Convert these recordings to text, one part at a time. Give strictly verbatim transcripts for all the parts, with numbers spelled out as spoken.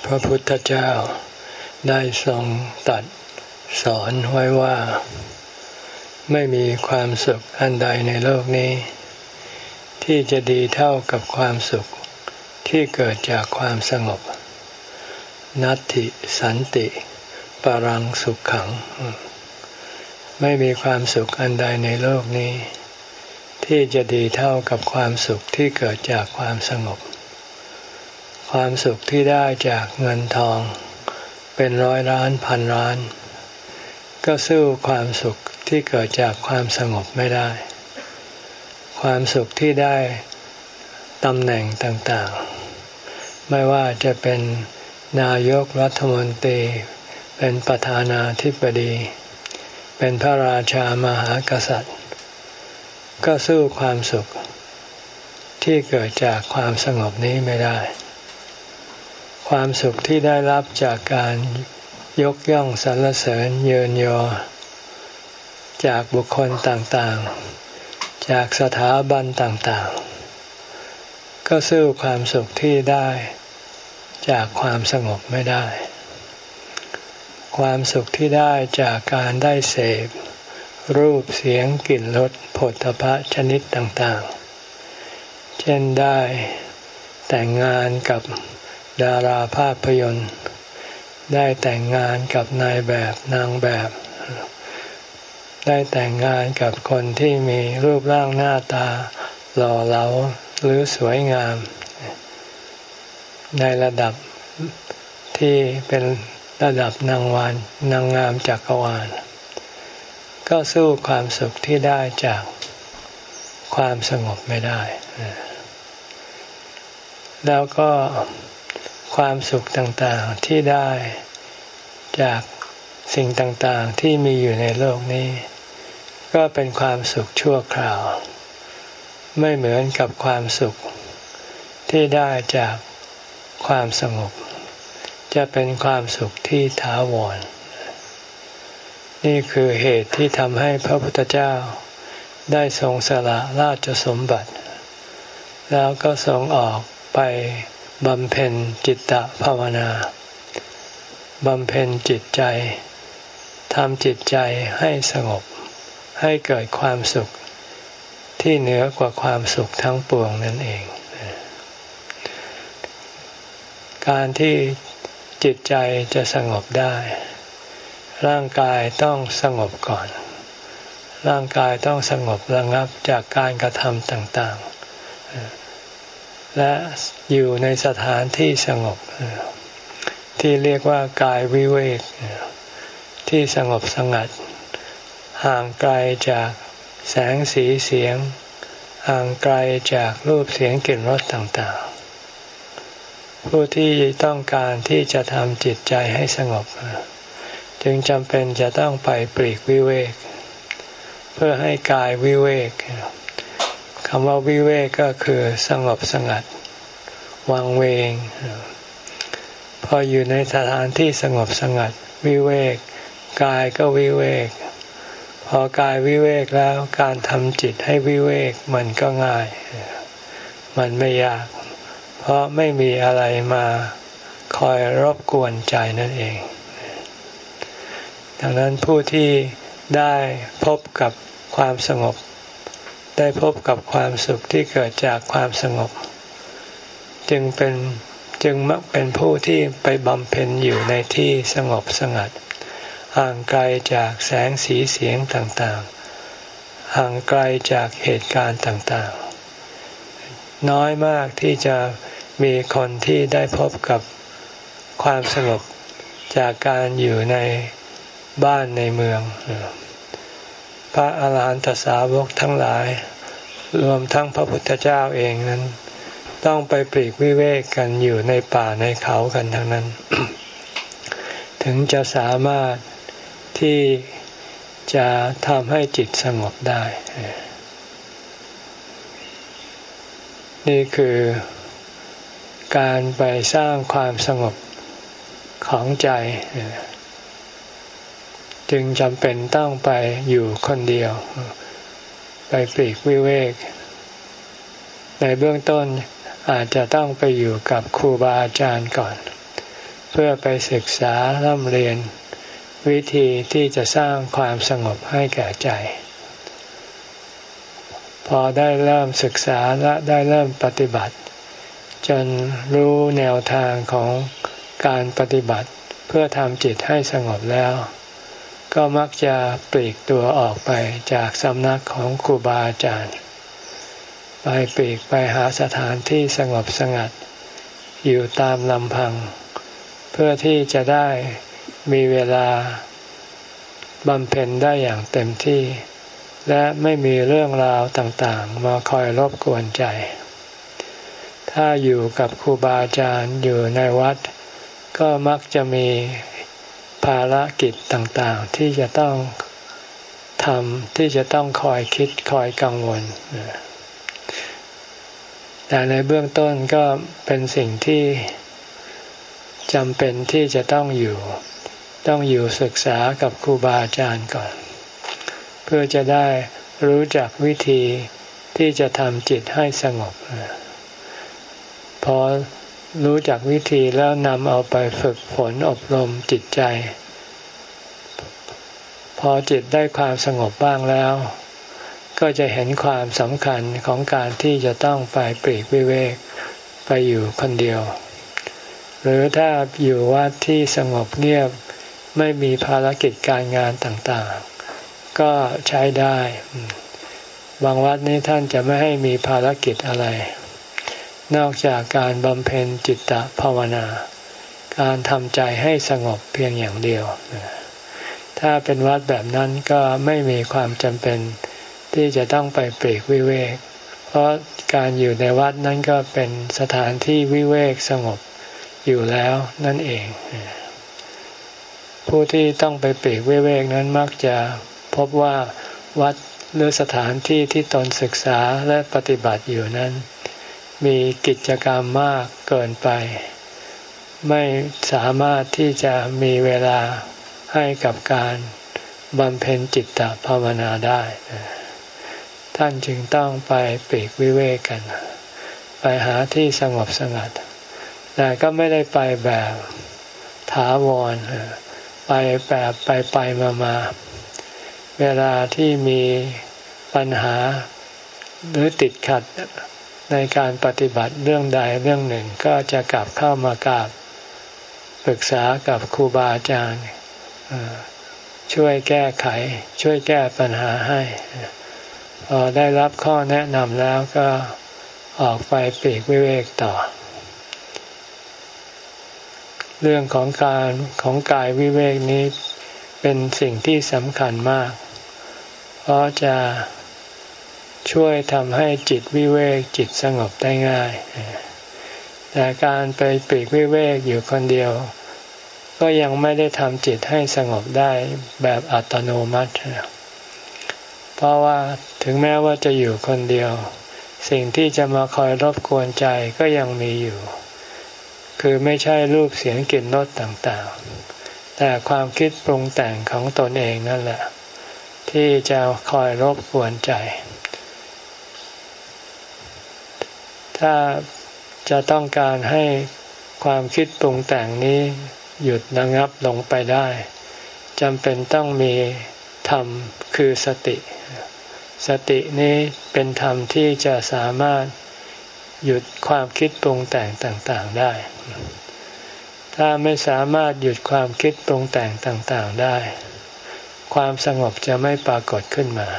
พระพุทธเจ้าได้ทรงตรัสสอนไว้ว่าไม่มีความสุขอันใดในโลกนี้ที่จะดีเท่ากับความสุขที่เกิดจากความสงบนัตถิสันติปรังสุขขังไม่มีความสุขอันใดในโลกนี้ที่จะดีเท่ากับความสุขที่เกิดจากความสงบความสุขที่ได้จากเงินทองเป็นร้อยล้านพันล้านก็สู้ความสุขที่เกิดจากความสงบไม่ได้ความสุขที่ได้ตำแหน่งต่างๆไม่ว่าจะเป็นนายกรัฐมนตรีเป็นประธานาธิบดีเป็นพระราชามหากษัตริย์ก็สู้ความสุขที่เกิดจากความสงบนี้ไม่ได้ความสุขที่ได้รับจากการยกย่องสรรเสริญเยินยอจากบุคคลต่างๆจากสถาบันต่างๆก็สู้ความสุขที่ได้จากความสงบไม่ได้ความสุขที่ได้จากการได้เสพรูปเสียงกลิ่นรสโผฏฐัพพะชนิดต่างๆเช่นได้แต่งงานกับดาราภาพยนตร์ได้แต่งงานกับนายแบบนางแบบได้แต่งงานกับคนที่มีรูปร่างหน้าตาหล่อเหลาหรือสวยงามในระดับที่เป็นระดับนางวานนางงามจักรวาลก็สู้ความสุขที่ได้จากความสงบไม่ได้แล้วก็ความสุขต่างๆที่ได้จากสิ่งต่างๆที่มีอยู่ในโลกนี้ก็เป็นความสุขชั่วคราวไม่เหมือนกับความสุขที่ได้จากความสงบจะเป็นความสุขที่ถาวรนี่คือเหตุที่ทำให้พระพุทธเจ้าได้ทรงสละราชสมบัติแล้วก็ทรงออกไปบำเพ็ญจิตตภาวนาบำเพ็ญจิตใจทำจิตใจให้สงบให้เกิดความสุขที่เหนือกว่าความสุขทั้งปวงนั่นเองการที่จิตใจจะสงบได้ร่างกายต้องสงบก่อนร่างกายต้องสงบระงับจากการกระทำต่างๆและอยู่ในสถานที่สงบที่เรียกว่ากายวิเวกที่สงบสงัดห่างไกลจากแสงสีเสียงห่างไกลจากรูปเสียงกลิ่นรสต่างๆผู้ที่ต้องการที่จะทำจิตใจให้สงบจึงจำเป็นจะต้องไปปลีกวิเวกเพื่อให้กายวิเวกคำว่าวิเวกก็คือสงบสงัดวังเวงพออยู่ในสถานที่สงบสงัดวิเวกกายก็วิเวกพอกายวิเวกแล้วการทำจิตให้วิเวกมันก็ง่ายมันไม่ยากเพราะไม่มีอะไรมาคอยรบกวนใจนั่นเองดังนั้นผู้ที่ได้พบกับความสงบได้พบกับความสุขที่เกิดจากความสงบจึงเป็นจึงมักเป็นผู้ที่ไปบำเพ็ญอยู่ในที่สงบสงัดห่างไกลจากแสงสีเสียงต่างๆห่างไกลจากเหตุการณ์ต่างๆน้อยมากที่จะมีคนที่ได้พบกับความสงบจากการอยู่ในบ้านในเมืองพระอาหารหันตสาวกทั้งหลายรวมทั้งพระพุทธเจ้าเองนั้นต้องไปปลีกวิเวกกันอยู่ในป่าในเขากันทั้งนั้น ถึงจะสามารถที่จะทำให้จิตสงบได้นี่คือการไปสร้างความสงบของใจจึงจำเป็นต้องไปอยู่คนเดียวไปปลีกวิเวกในเบื้องต้นอาจจะต้องไปอยู่กับครูบาอาจารย์ก่อนเพื่อไปศึกษาร่ำเรียนวิธีที่จะสร้างความสงบให้แก่ใจพอได้เริ่มศึกษาและได้เริ่มปฏิบัติจนรู้แนวทางของการปฏิบัติเพื่อทำจิตให้สงบแล้วก็มักจะปลีกตัวออกไปจากสำนักของครูบาอาจารย์ไปปลีกไปหาสถานที่สงบสงัดอยู่ตามลำพังเพื่อที่จะได้มีเวลาบำเพ็ญได้อย่างเต็มที่และไม่มีเรื่องราวต่างๆมาคอยรบกวนใจถ้าอยู่กับครูบาอาจารย์อยู่ในวัดก็มักจะมีภารกิจต่างๆที่จะต้องทำที่จะต้องคอยคิดคอยกังวลแต่ในเบื้องต้นก็เป็นสิ่งที่จำเป็นที่จะต้องอยู่ต้องอยู่ศึกษากับครูบาอาจารย์ก่อนเพื่อจะได้รู้จักวิธีที่จะทำจิตให้สงบพอรู้จักวิธีแล้วนำเอาไปฝึกฝนอบรมจิตใจพอจิตได้ความสงบบ้างแล้วก็จะเห็นความสำคัญของการที่จะต้องไปปลีกวิเวกไปอยู่คนเดียวหรือถ้าอยู่วัดที่สงบเงียบไม่มีภารกิจการงานต่างๆก็ใช้ได้บางวัดนี้ท่านจะไม่ให้มีภารกิจอะไรนอกจากการบำเพ็ญจิตตภาวนาการทำใจให้สงบเพียงอย่างเดียวถ้าเป็นวัดแบบนั้นก็ไม่มีความจำเป็นที่จะต้องไปปลีกวิเวกเพราะการอยู่ในวัดนั้นก็เป็นสถานที่วิเวกสงบอยู่แล้วนั่นเองผู้ที่ต้องไปปลีกวิเวกนั้นมักจะพบว่าวัดหรือสถานที่ที่ตนศึกษาและปฏิบัติอยู่นั้นมีกิจกรรมมากเกินไปไม่สามารถที่จะมีเวลาให้กับการบำเพ็ญจิตตภาวนาได้ท่านจึงต้องไปปลีกวิเวกกันไปหาที่สงบสงัดแต่ก็ไม่ได้ไปแบบถาวรไปแบบไปไปมามาเวลาที่มีปัญหาหรือติดขัดในการปฏิบัติเรื่องใดเรื่องหนึ่งก็จะกลับเข้ามากราบปรึกษากับครูบาอาจารย์ช่วยแก้ไขช่วยแก้ปัญหาให้พอได้รับข้อแนะนำแล้วก็ออกไปปลีกวิเวกต่อเรื่องของการของกายวิเวกนี้เป็นสิ่งที่สำคัญมากเพราะจะช่วยทำให้จิตวิเวกจิตสงบได้ง่ายแต่การไปปลีกวิเวกอยู่คนเดียวก็ยังไม่ได้ทำจิตให้สงบได้แบบอัตโนมัติเพราะว่าถึงแม้ว่าจะอยู่คนเดียวสิ่งที่จะมาคอยรบกวนใจก็ยังมีอยู่คือไม่ใช่รูปเสียงกลิ่นรสต่างๆแต่ความคิดปรุงแต่งของตนเองนั่นแหละที่จะคอยรบกวนใจถ้าจะต้องการให้ความคิดปรุงแต่งนี้หยุดระงับลงไปได้จำเป็นต้องมีธรรมคือสติสตินี้เป็นธรรมที่จะสามารถหยุดความคิดปรุงแต่งต่างๆได้ถ้าไม่สามารถหยุดความคิดปรุงแต่งต่างๆได้ความสงบจะไม่ปรากฏขึ้นมา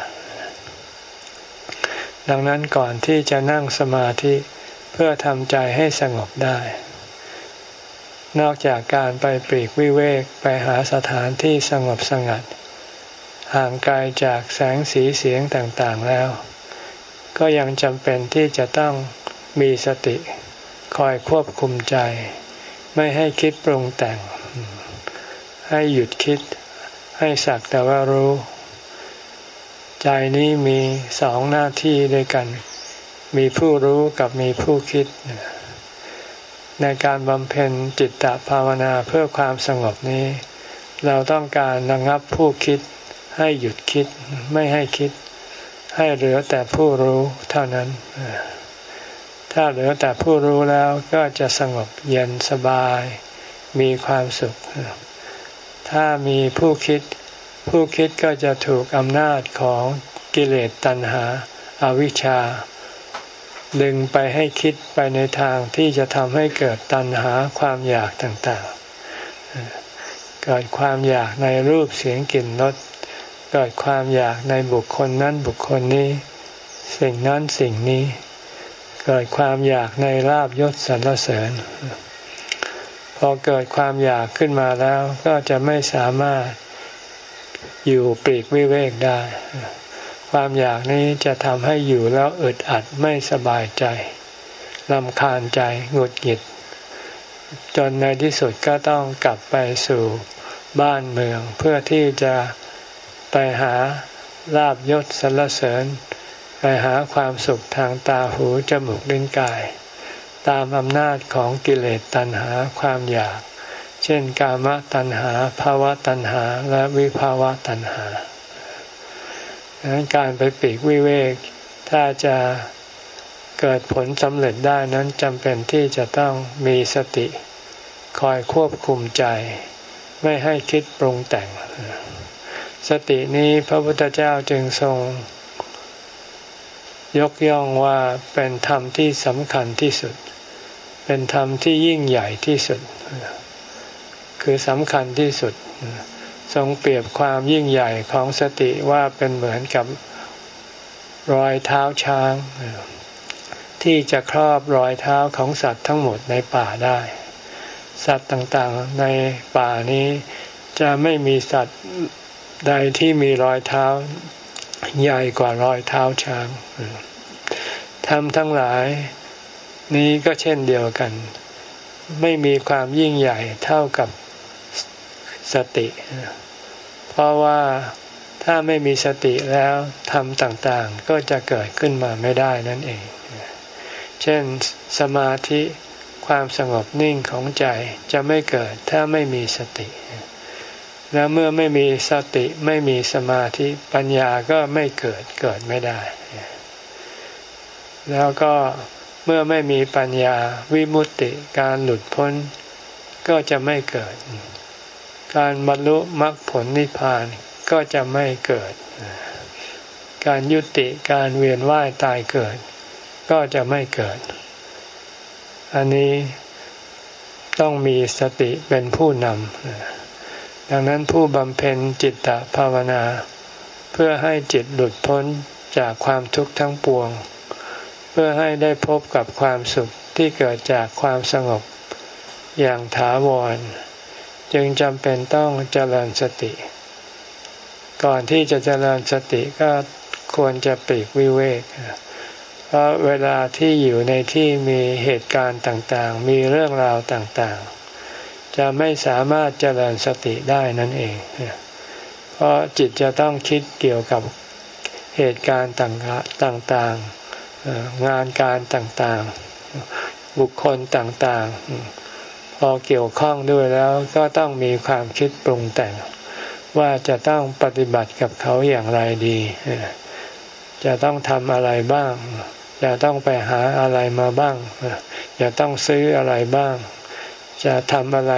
ดังนั้นก่อนที่จะนั่งสมาธิเพื่อทำใจให้สงบได้นอกจากการไปปลีกวิเวกไปหาสถานที่สงบสงัดห่างไกลจากแสงสีเสียงต่างๆแล้วก็ยังจำเป็นที่จะต้องมีสติคอยควบคุมใจไม่ให้คิดปรุงแต่งให้หยุดคิดให้สักแต่ว่ารู้ใจนี้มีสองหน้าที่ด้วยกันมีผู้รู้กับมีผู้คิดในการบำเพ็ญจิตตภาวนาเพื่อความสงบนี้เราต้องการระงับผู้คิดให้หยุดคิดไม่ให้คิดให้เหลือแต่ผู้รู้เท่านั้นถ้าเหลือแต่ผู้รู้แล้วก็จะสงบเย็นสบายมีความสุขถ้ามีผู้คิดผู้คิดก็จะถูกอำนาจของกิเลสตัณหาอวิชชาดึงไปให้คิดไปในทางที่จะทำให้เกิดตัณหาความอยากต่างๆเกิดความอยากในรูปเสียงกลิ่นรสเกิดความอยากในบุคคลนั้นบุคคลนี้สิ่งนั้นสิ่งนี้เกิดความอยากในลาภยศสรรเสริญพอเกิดความอยากขึ้นมาแล้วก็จะไม่สามารถอยู่ปลีกวิเวกได้ความอยากนี้จะทำให้อยู่แล้วอึดอัดไม่สบายใจรำคาญใจหงุดหงิดจนในที่สุดก็ต้องกลับไปสู่บ้านเมืองเพื่อที่จะไปหาลาภยศสรรเสริญไปหาความสุขทางตาหูจมูกลิ้นกายตามอำนาจของกิเลสตัณหาความอยากเช่นกามตัณหาภาวะตัณหาและวิภาวะตัณหาดังนั้นการไปปลีกวิเวกถ้าจะเกิดผลสำเร็จได้นั้นจำเป็นที่จะต้องมีสติคอยควบคุมใจไม่ให้คิดปรุงแต่งสตินี้พระพุทธเจ้าจึงทรงยกย่องว่าเป็นธรรมที่สำคัญที่สุดเป็นธรรมที่ยิ่งใหญ่ที่สุดคือสำคัญที่สุดทรงเปรียบความยิ่งใหญ่ของสติว่าเป็นเหมือนกับรอยเท้าช้างที่จะครอบรอยเท้าของสัตว์ทั้งหมดในป่าได้สัตว์ต่างๆในป่านี้จะไม่มีสัตว์ใดที่มีรอยเท้าใหญ่กว่ารอยเท้าช้างธรรมทั้งหลายนี้ก็เช่นเดียวกันไม่มีความยิ่งใหญ่เท่ากับสติเพราะว่าถ้าไม่มีสติแล้วธรรมต่างๆก็จะเกิดขึ้นมาไม่ได้นั่นเองเช่นสมาธิความสงบนิ่งของใจจะไม่เกิดถ้าไม่มีสติและเมื่อไม่มีสติไม่มีสมาธิปัญญาก็ไม่เกิดเกิดไม่ได้แล้วก็เมื่อไม่มีปัญญาวิมุตติการหลุดพ้นก็จะไม่เกิดการบรรลุมรรคผลนิพพานก็จะไม่เกิดการยุติการเวียนว่ายตายเกิดก็จะไม่เกิดอันนี้ต้องมีสติเป็นผู้นำดังนั้นผู้บำเพ็ญจิตตภาวนาเพื่อให้จิตหลุดพ้นจากความทุกข์ทั้งปวงเพื่อให้ได้พบกับความสุขที่เกิดจากความสงบอย่างถาวรจึงจำเป็นต้องเจริญสติก่อนที่จะเจริญสติก็ควรจะปลีกวิเวกเพราะเวลาที่อยู่ในที่มีเหตุการณ์ต่างๆมีเรื่องราวต่างๆจะไม่สามารถเจริญสติได้นั่นเองเพราะจิตจะต้องคิดเกี่ยวกับเหตุการณ์ต่างๆงานการต่างๆบุคคลต่างๆพอเกี่ยวข้องด้วยแล้วก็ต้องมีความคิดปรุงแต่งว่าจะต้องปฏิบัติกับเขาอย่างไรดีจะต้องทำอะไรบ้างจะต้องไปหาอะไรมาบ้างจะต้องซื้ออะไรบ้างจะทำอะไร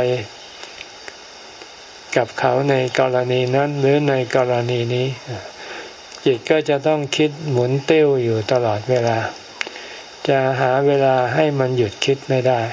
กับเขาในกรณีนั้นหรือในกรณีนี้จิตก็จะต้องคิดหมุนติ้วอยู่ตลอดเวลาจะหาเวลาให้มันหยุดคิดไม่ได้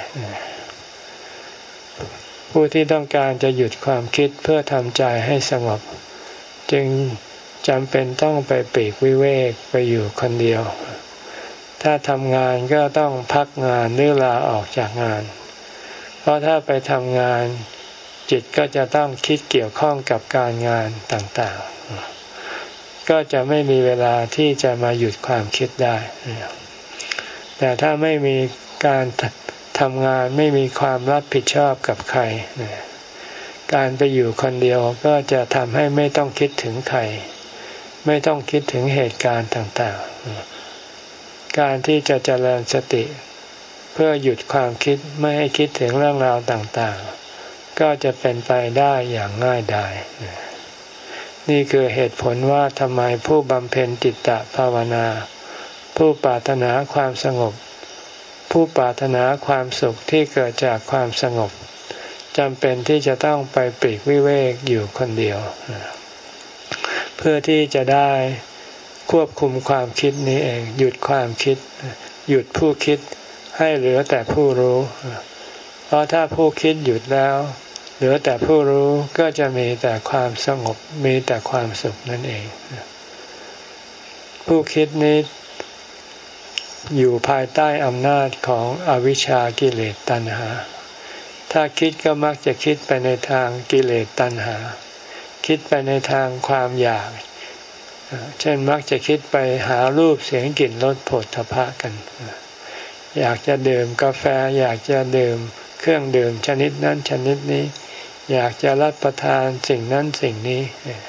ผู้ที่ต้องการจะหยุดความคิดเพื่อทำใจให้สงบจึงจำเป็นต้องไปปลีกวิเวกไปอยู่คนเดียวถ้าทำงานก็ต้องพักงานหรือลาออกจากงานเพราะถ้าไปทำงานจิตก็จะต้องคิดเกี่ยวข้องกับการงานต่างๆก็จะไม่มีเวลาที่จะมาหยุดความคิดได้แต่ถ้าไม่มีการทำงานไม่มีความรับผิดชอบกับใครการไปอยู่คนเดียวก็จะทำให้ไม่ต้องคิดถึงใครไม่ต้องคิดถึงเหตุการณ์ต่างๆการที่จะเจริญสติเพื่อหยุดความคิดไม่ให้คิดถึงเรื่องราวต่างๆก็จะเป็นไปได้อย่างง่ายดายนี่คือเหตุผลว่าทำไมผู้บำเพ็ญจิตตภาวนาผู้ปรารถนาความสงบผู้ปรารถนาความสุขที่เกิดจากความสงบจำเป็นที่จะต้องไปปลีกวิเวกอยู่คนเดียวเพื่อที่จะได้ควบคุมความคิดนี้เองหยุดความคิดหยุดผู้คิดให้เหลือแต่ผู้รู้เพราะถ้าผู้คิดหยุดแล้วเหลือแต่ผู้รู้ก็จะมีแต่ความสงบมีแต่ความสุขนั่นเองผู้คิดนี้อยู่ภายใต้อำนาจของอวิชชากิเลสตัณหาถ้าคิดก็มักจะคิดไปในทางกิเลสตัณหาคิดไปในทางความอยากเช่นมักจะคิดไปหารูปเสียงกลิ่นรสโผฏฐัพพะกันอยากจะดื่มกาแฟอยากจะดื่มเครื่องดื่มชนิดนั้นชนิดนี้อยากจะรับประทานสิ่งนั้นสิ่งนี้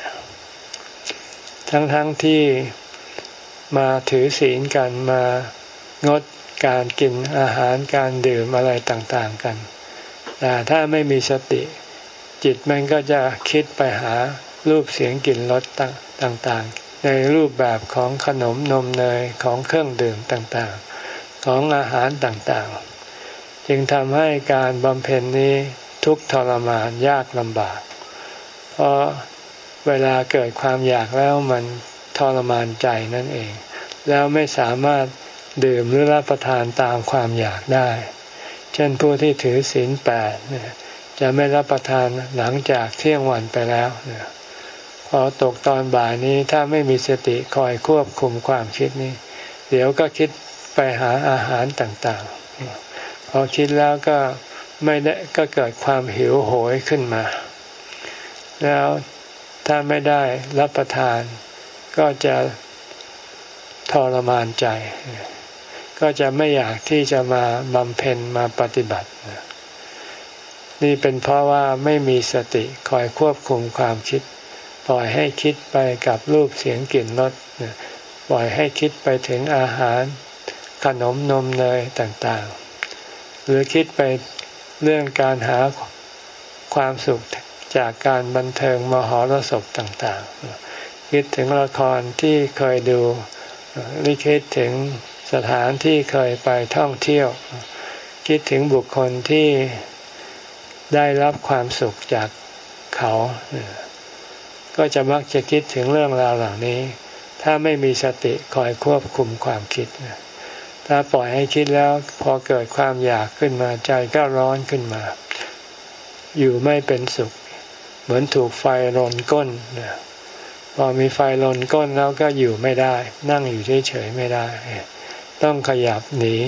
ทั้งๆที่มาถือศีลกันมางดการกินอาหารการดื่มอะไรต่างๆกันแต่ถ้าไม่มีสติจิตมันก็จะคิดไปหารูปเสียงกลิ่นรสต่างๆในรูปแบบของขนมนมเนยของเครื่องดื่มต่างๆของอาหารต่างๆจึงทำให้การบำเพ็ญนี้ทุกข์ทรมานยากลำบากเพราะเวลาเกิดความอยากแล้วมันทรมานใจนั่นเองแล้วไม่สามารถดื่มหรือรับประทานตามความอยากได้เช่นผู้ที่ถือศีลแปดเนี่ยจะไม่รับประทานหลังจากเที่ยงวันไปแล้วเนี่ยพอตกตอนบ่ายนี้ถ้าไม่มีสติคอยควบคุมความคิดนี้เดี๋ยวก็คิดไปหาอาหารต่างๆพอคิดแล้วก็ไม่ได้ก็เกิดความหิวโหยขึ้นมาแล้วถ้าไม่ได้รับประทานก็จะทรมานใจก็จะไม่อยากที่จะมาบำเพ็ญมาปฏิบัตินี่เป็นเพราะว่าไม่มีสติคอยควบคุมความคิดปล่อยให้คิดไปกับรูปเสียงกลิ่นรสปล่อยให้คิดไปถึงอาหารขนมนมเนยต่างๆหรือคิดไปเรื่องการหาความสุขจากการบันเทิงมหรสพต่างๆคิดถึงละครที่เคยดูหรือคิดถึงสถานที่เคยไปท่องเที่ยวคิดถึงบุคคลที่ได้รับความสุขจากเขาก็จะมักจะคิดถึงเรื่องราวเหล่านี้ถ้าไม่มีสติคอยควบคุมความคิดถ้าปล่อยให้คิดแล้วพอเกิดความอยากขึ้นมาใจก็ร้อนขึ้นมาอยู่ไม่เป็นสุขเหมือนถูกไฟรนก้นพอมีไฟรนก้นแล้วก็อยู่ไม่ได้นั่งอยู่เฉยๆไม่ได้ต้องขยับหนี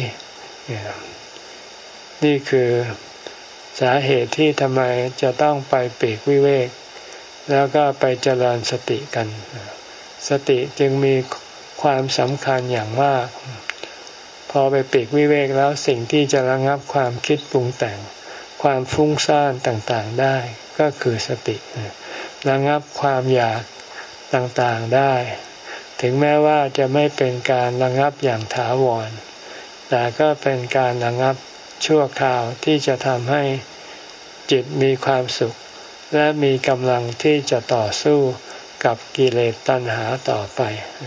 นี่คือสาเหตุที่ทำไมจะต้องไปปลีกวิเวกแล้วก็ไปเจริญสติกันสติจึงมีความสำคัญอย่างมากพอไปปลีกวิเวกแล้วสิ่งที่จะระงับความคิดปรุงแต่งความฟุ้งซ่านต่างๆได้ก็คือสติระงับความอยากต่างๆได้ถึงแม้ว่าจะไม่เป็นการระงับอย่างถาวรแต่ก็เป็นการระงับชั่วคราวที่จะทำให้จิตมีความสุขและมีกำลังที่จะต่อสู้กับกิเลสตัณหาต่อไป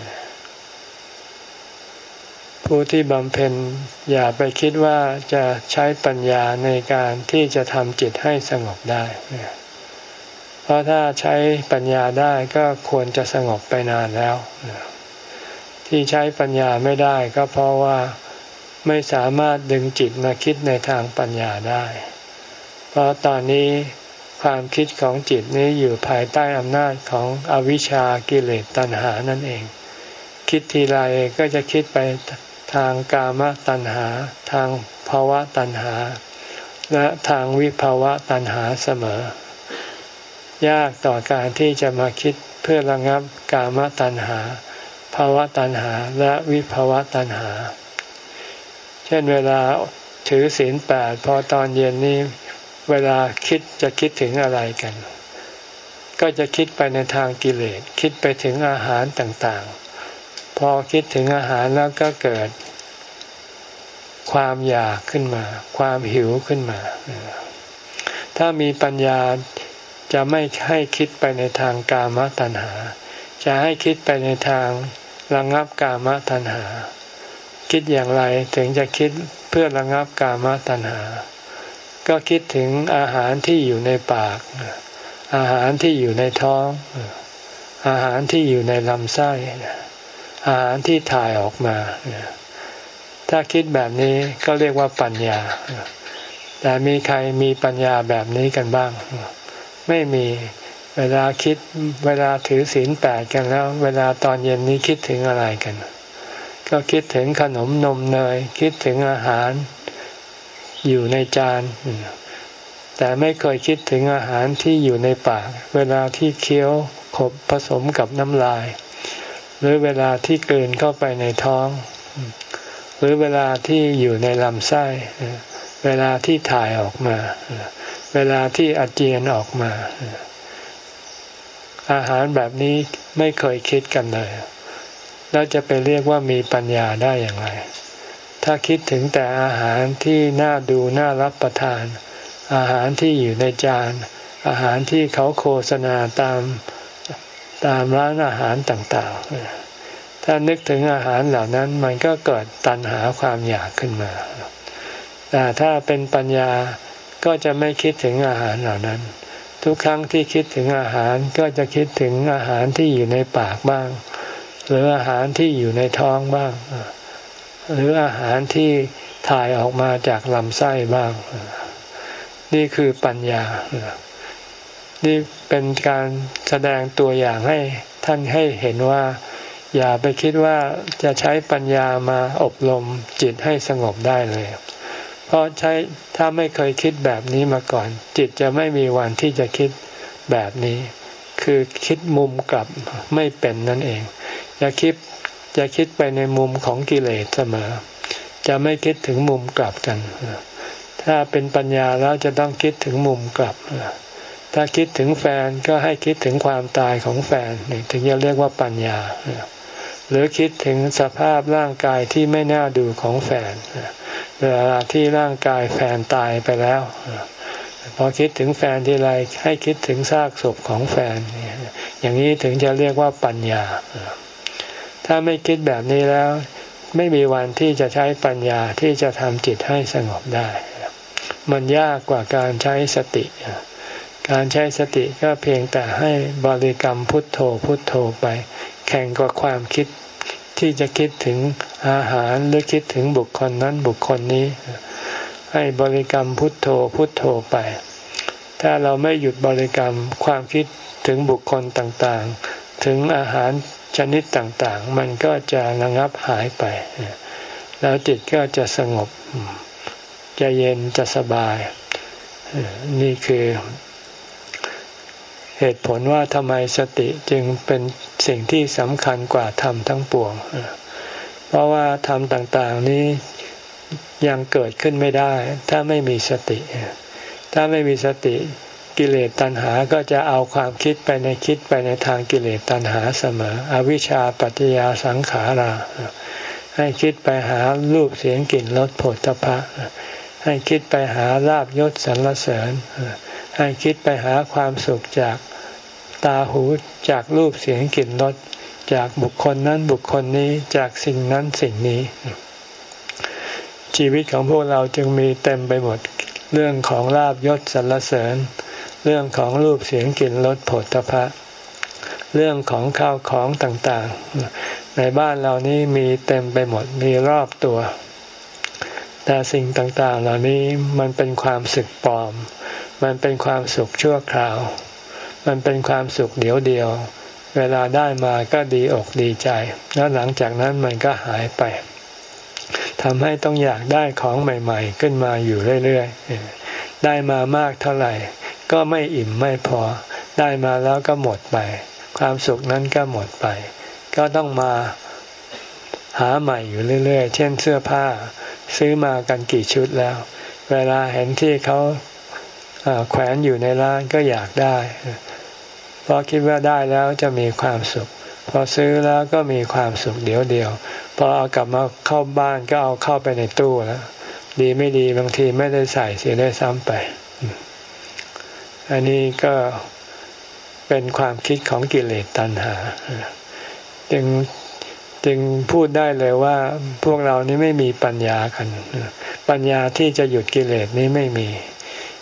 ผู้ที่บำเพ็ญอย่าไปคิดว่าจะใช้ปัญญาในการที่จะทำจิตให้สงบได้เพราะถ้าใช้ปัญญาได้ก็ควรจะสงบไปนานแล้วที่ใช้ปัญญาไม่ได้ก็เพราะว่าไม่สามารถดึงจิตมาคิดในทางปัญญาได้เพราะตอนนี้ความคิดของจิตนี้อยู่ภายใต้อำนาจของอวิชชากิเลสตัณหานั่นเองคิดทีไรก็จะคิดไปทางกามตัณหาทางภวตัณหาและทางวิภวตัณหาเสมอยากต่อการที่จะมาคิดเพื่อระงับกามตัณหาภวตัณหาและวิภวตัณหาเช่นเวลาถือศีลแปดพอตอนเย็นนี้เวลาคิดจะคิดถึงอะไรกันก็จะคิดไปในทางกิเลสคิดไปถึงอาหารต่างๆพอคิดถึงอาหารแล้วก็เกิดความอยากขึ้นมาความหิวขึ้นมาถ้ามีปัญญาจะไม่ให้คิดไปในทางกามตัณหาจะให้คิดไปในทางระงับกามตัณหาคิดอย่างไรถึงจะคิดเพื่อระงับกามตัณหาก็คิดถึงอาหารที่อยู่ในปากอาหารที่อยู่ในท้องอาหารที่อยู่ในลำไส้อาหารที่ถ่ายออกมาถ้าคิดแบบนี้ก็เรียกว่าปัญญาแต่มีใครมีปัญญาแบบนี้กันบ้างไม่มีเวลาคิดเวลาถือศีลแปดกันแล้วเวลาตอนเย็นนี้คิดถึงอะไรกันก็คิดถึงขนมนมเนยคิดถึงอาหารอยู่ในจานแต่ไม่เคยคิดถึงอาหารที่อยู่ในปากเวลาที่เคี้ยวขบผสมกับน้ำลายหรือเวลาที่กลืนเข้าไปในท้องหรือเวลาที่อยู่ในลำไส้เวลาที่ถ่ายออกมาเวลาที่อาเจียนออกมาอาหารแบบนี้ไม่เคยคิดกันเลยแล้วจะไปเรียกว่ามีปัญญาได้อย่างไรถ้าคิดถึงแต่อาหารที่น่าดูน่ารับประทานอาหารที่อยู่ในจานอาหารที่เขาโฆษณาตามตามร้านอาหารต่างๆถ้านึกถึงอาหารเหล่านั้นมันก็เกิดตัณหาความอยากขึ้นมาแต่ถ้าเป็นปัญญาก็จะไม่คิดถึงอาหารเหล่านั้นทุกครั้งที่คิดถึงอาหารก็จะคิดถึงอาหารที่อยู่ในปากบ้างหรืออาหารที่อยู่ในท้องบ้างหรืออาหารที่ถ่ายออกมาจากลำไส้บ้างนี่คือปัญญานี่เป็นการแสดงตัวอย่างให้ท่านให้เห็นว่าอย่าไปคิดว่าจะใช้ปัญญามาอบรมจิตให้สงบได้เลยเพราะใช้ถ้าไม่เคยคิดแบบนี้มาก่อนจิตจะไม่มีวันที่จะคิดแบบนี้คือคิดมุมกลับไม่เป็นนั่นเองจะคิดจะคิดไปในมุมของกิเลสเสมอจะไม่คิดถึงมุมกลับกันถ้าเป็นปัญญาแล้วจะต้องคิดถึงมุมกลับถ้าคิดถึงแฟนก็ให้คิดถึงความตายของแฟนถึงจะเรียกว่าปัญญาหรือคิดถึงสภาพร่างกายที่ไม่น่าดูของแฟนเวลาที่ร่างกายแฟนตายไปแล้วพอคิดถึงแฟนทีไรให้คิดถึงซากศพของแฟนอย่างนี้ถึงจะเรียกว่าปัญญาถ้าไม่คิดแบบนี้แล้วไม่มีวันที่จะใช้ปัญญาที่จะทำจิตให้สงบได้มันยากกว่าการใช้สติการใช้สติก็เพียงแต่ให้บริกรรมพุทโธพุทโธไปแข่งกับความคิดที่จะคิดถึงอาหารหรือคิดถึงบุคคลนั้นบุคคลนี้ให้บริกรรมพุทโธพุทโธไปถ้าเราไม่หยุดบริกรรมความคิดถึงบุคคลต่างๆถึงอาหารชนิดต่างๆมันก็จะระงับหายไปแล้วจิตก็จะสงบจะเย็นจะสบายนี่คือเหตุผลว่าทำไมสติจึงเป็นสิ่งที่สำคัญกว่าธรรมทั้งปวงเพราะว่าธรรมต่างๆนี้ยังเกิดขึ้นไม่ได้ถ้าไม่มีสติถ้าไม่มีสติกิเลสตัณหาก็จะเอาความคิดไปในคิดไปในทางกิเลสตัณหาเสมออวิชชาปัจจยาสังขาราให้คิดไปหารูปเสียงกลิ่นรสโผฏฐัพพะให้คิดไปหาลาภยศสรรเสริญให้คิดไปหาความสุขจากตาหูจากรูปเสียงกลิ่นรสจากบุคคลนั้นบุคคลนี้จากสิ่งนั้นสิ่งนี้ชีวิตของพวกเราจึงมีเต็มไปหมดเรื่องของลาภยศสรรเสริญเรื่องของรูปเสียงกลิ่นรสโผฏฐัพพะเรื่องของข้าวของต่างๆในบ้านเรานี้มีเต็มไปหมดมีรอบตัวแต่สิ่งต่างๆเหล่านี้มันเป็นความสุขปลอมมันเป็นความสุขชั่วคราวมันเป็นความสุขเดียวเดียวเวลาได้มาก็ดีอกดีใจแล้วหลังจากนั้นมันก็หายไปทำให้ต้องอยากได้ของใหม่ๆขึ้นมาอยู่เรื่อยๆได้มามากเท่าไหร่ก็ไม่อิ่มไม่พอได้มาแล้วก็หมดไปความสุขนั้นก็หมดไปก็ต้องมาหาใหม่อยู่เรื่อยๆเช่นเสื้อผ้าซื้อมากันกี่ชุดแล้วเวลาเห็นที่เขาแขวนอยู่ในร้านก็อยากได้เพราะคิดว่าได้แล้วจะมีความสุขพอซื้อแล้วก็มีความสุขเดียวเดียวพอเอากลับมาเข้าบ้านก็เอาเข้าไปในตู้แล้วดีไม่ดีบางทีไม่ได้ใส่เสียได้ซ้ำไปอันนี้ก็เป็นความคิดของกิเลสตัณหาจึงจึงพูดได้เลยว่าพวกเรานี้ไม่มีปัญญากันปัญญาที่จะหยุดกิเลสนี้ไม่มี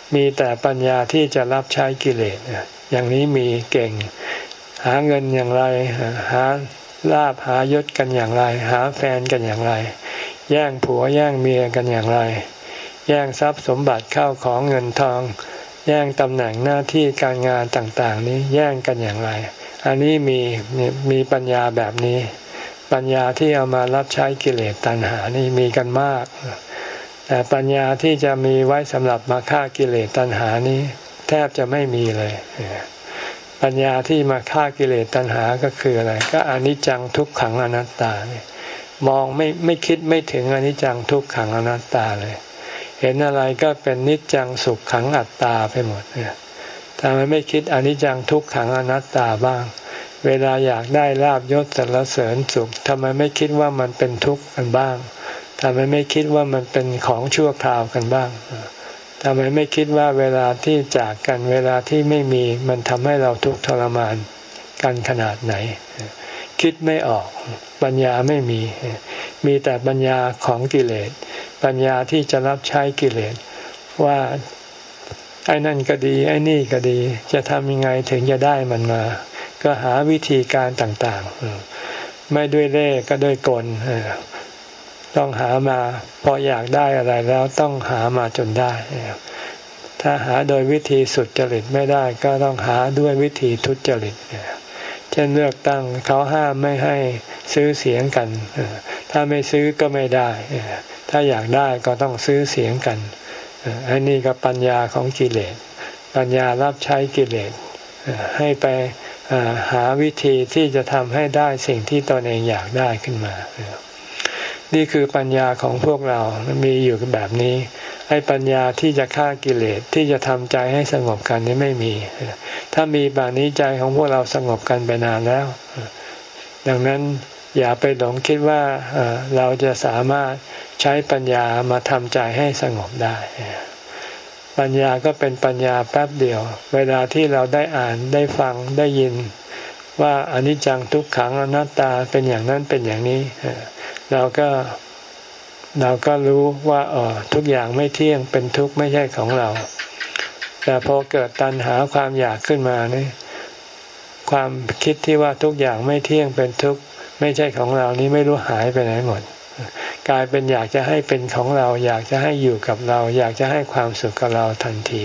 มีแต่ปัญญาที่จะรับใช้กิเลสอย่างนี้มีเก่งหาเงินอย่างไรหาลาภหายศกันอย่างไรหาแฟนกันอย่างไรแย่งผัวแย่งเมียกันอย่างไรแย่งทรัพย์สมบัติเข้าของเงินทองแย่งตำแหน่งหน้าที่การงานต่างๆนี้แย่งกันอย่างไรอันนี้มีมีปัญญาแบบนี้ปัญญาที่เอามารับใช้กิเลสตัณหานี่มีกันมากแต่ปัญญาที่จะมีไว้สำหรับมาฆ่ากิเลสตัณหานี้แทบจะไม่มีเลยปัญญาที่มาฆ่ากิเลสตัณหาก็คืออะไรก็อนิจจังทุกขังอนัตตาเนี่ยมองไม่ไม่คิดไม่ถึงอนิจจังทุกขังอนัตตาเลยเห็นอะไรก็เป็นนิจจังสุขขังอัตตาไปหมดเนี่ยทำไมไม่คิดอนิจจังทุกขังอนัตตาบ้างเวลาอยากได้ลาภยศสรรเสริญสุขทำไมไม่คิดว่ามันเป็นทุกข์กันบ้างทำไมไม่คิดว่ามันเป็นของชั่วคราวกันบ้างทำไมไม่คิดว่าเวลาที่จากกันเวลาที่ไม่มีมันทำให้เราทุกข์ทรมานกันขนาดไหนคิดไม่ออกปัญญาไม่มีมีแต่ปัญญาของกิเลสปัญญาที่จะรับใช้กิเลสว่าไอ้นั่นก็ดีไอ้นี่ก็ดีจะทำยังไงถึงจะได้มันมาก็หาวิธีการต่างๆไม่ด้วยเล่ห์ก็ด้วยกลต้องหามาพออยากได้อะไรแล้วต้องหามาจนได้ถ้าหาโดยวิธีสุจริตไม่ได้ก็ต้องหาด้วยวิธีทุจริตเช่นเลือกตั้งเขาห้ามไม่ให้ซื้อเสียงกันถ้าไม่ซื้อก็ไม่ได้ถ้าอยากได้ก็ต้องซื้อเสียงกันอันนี้ก็ปัญญาของกิเลสปัญญารับใช้กิเลสให้ไปหาวิธีที่จะทำให้ได้สิ่งที่ตนเองอยากได้ขึ้นมานี่คือปัญญาของพวกเรามีอยู่แบบนี้ให้ปัญญาที่จะฆ่ากิเลสที่จะทำใจให้สงบกันนี้ไม่มีถ้ามีแบบนี้ใจของพวกเราสงบกันไปนานแล้วดังนั้นอย่าไปหลงคิดว่าเราจะสามารถใช้ปัญญามาทำใจให้สงบได้ปัญญาก็เป็นปัญญาแป๊บเดียวเวลาที่เราได้อ่านได้ฟังได้ยินว่าอนิจจังทุกขังอนัตตาเป็นอย่างนั้นเป็นอย่างนี้เราก็เราก็รู้ว่าอ๋อทุกอย่างไม่เที่ยงเป็นทุกข์ไม่ใช่ของเราแต่พอเกิดตัณหาความอยากขึ้นมานี่ความคิดที่ว่าทุกอย่างไม่เที่ยงเป็นทุกข์ไม่ใช่ของเรานี้ไม่รู้หายไปไหนหมดกลายเป็นอยากจะให้เป็นของเราอยากจะให้อยู่กับเราอยากจะให้ความสุขกับเราทันที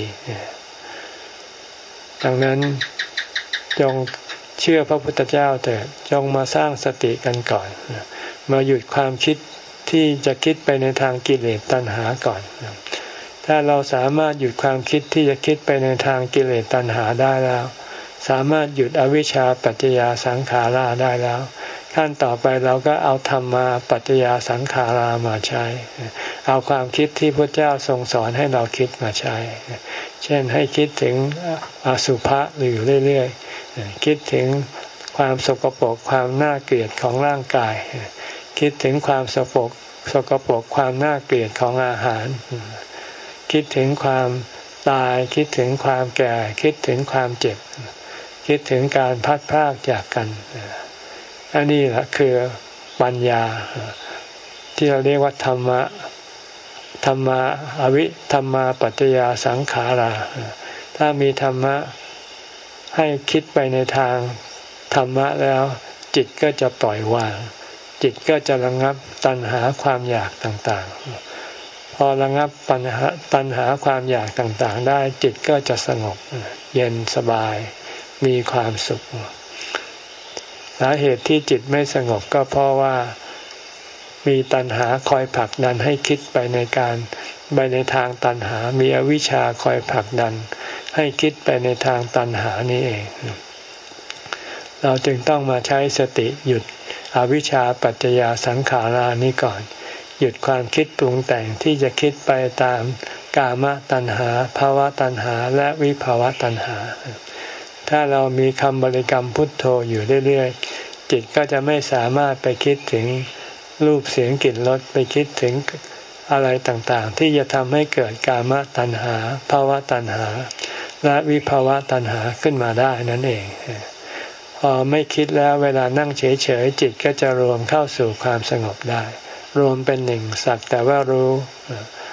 ดังนั้นจงเชื่อพระพุทธเจ้าเถิดจงมาสร้างสติกันก่อนมาหยุดความคิดที่จะคิดไปในทางกิเลสตัณหาก่อนถ้าเราสามารถหยุดความคิดที่จะคิดไปในทางกิเลสตัณหาได้แล้วสามารถหยุดอวิชชาปัจจยาสังขาราได้แล้วขั้นต่อไปเราก็เอาธรรมาปัจจยาสังขารามาใช้เอาความคิดที่พระเจ้าทรงสอนให้เราคิดมาใช้เช่นให้คิดถึงอสุภะอยู่เรื่อยๆคิดถึงความสกปรกความน่าเกลียดของร่างกายคิดถึงความสกปรกสกปรกความน่าเกลียดของอาหารคิดถึงความตายคิดถึงความแก่คิดถึงความเจ็บคิดถึงการพัดพรากจากกันอันนี้แหละคือปัญญาที่เราเรียกว่าธรรมะธรรมะอวิธรรมาปัจจยาสังขาราถ้ามีธรรมะให้คิดไปในทางธรรมะแล้วจิตก็จะปล่อยวางจิตก็จะระงับตัณหาความอยากต่างๆพอระงับปัญหาตัณหาความอยากต่างๆได้จิตก็จะสงบเย็นสบายมีความสุขสาเหตุที่จิตไม่สงบก็เพราะว่ามีตัณหาคอยผลักดันให้คิดไปในการไปในทางตัณหามีอวิชชาคอยผลักดันให้คิดไปในทางตัณหานี้เองเราจึงต้องมาใช้สติหยุดอวิชชาปัจจยาสังขารานี้ก่อนหยุดความคิดปรุงแต่งที่จะคิดไปตามกามตัณหาภาวะตัณหาและวิภาวะตัณหาถ้าเรามีคำบริกรรมพุทโธอยู่เรื่อยๆจิตก็จะไม่สามารถไปคิดถึงรูปเสียงกลิ่นรสไปคิดถึงอะไรต่างๆที่จะทำให้เกิดกามตัณหาภาวะตัณหาและวิภาวะตัณหาขึ้นมาได้นั่นเองพอไม่คิดแล้วเวลานั่งเฉยๆจิตก็จะรวมเข้าสู่ความสงบได้รวมเป็นหนึ่งสักแต่ว่ารู้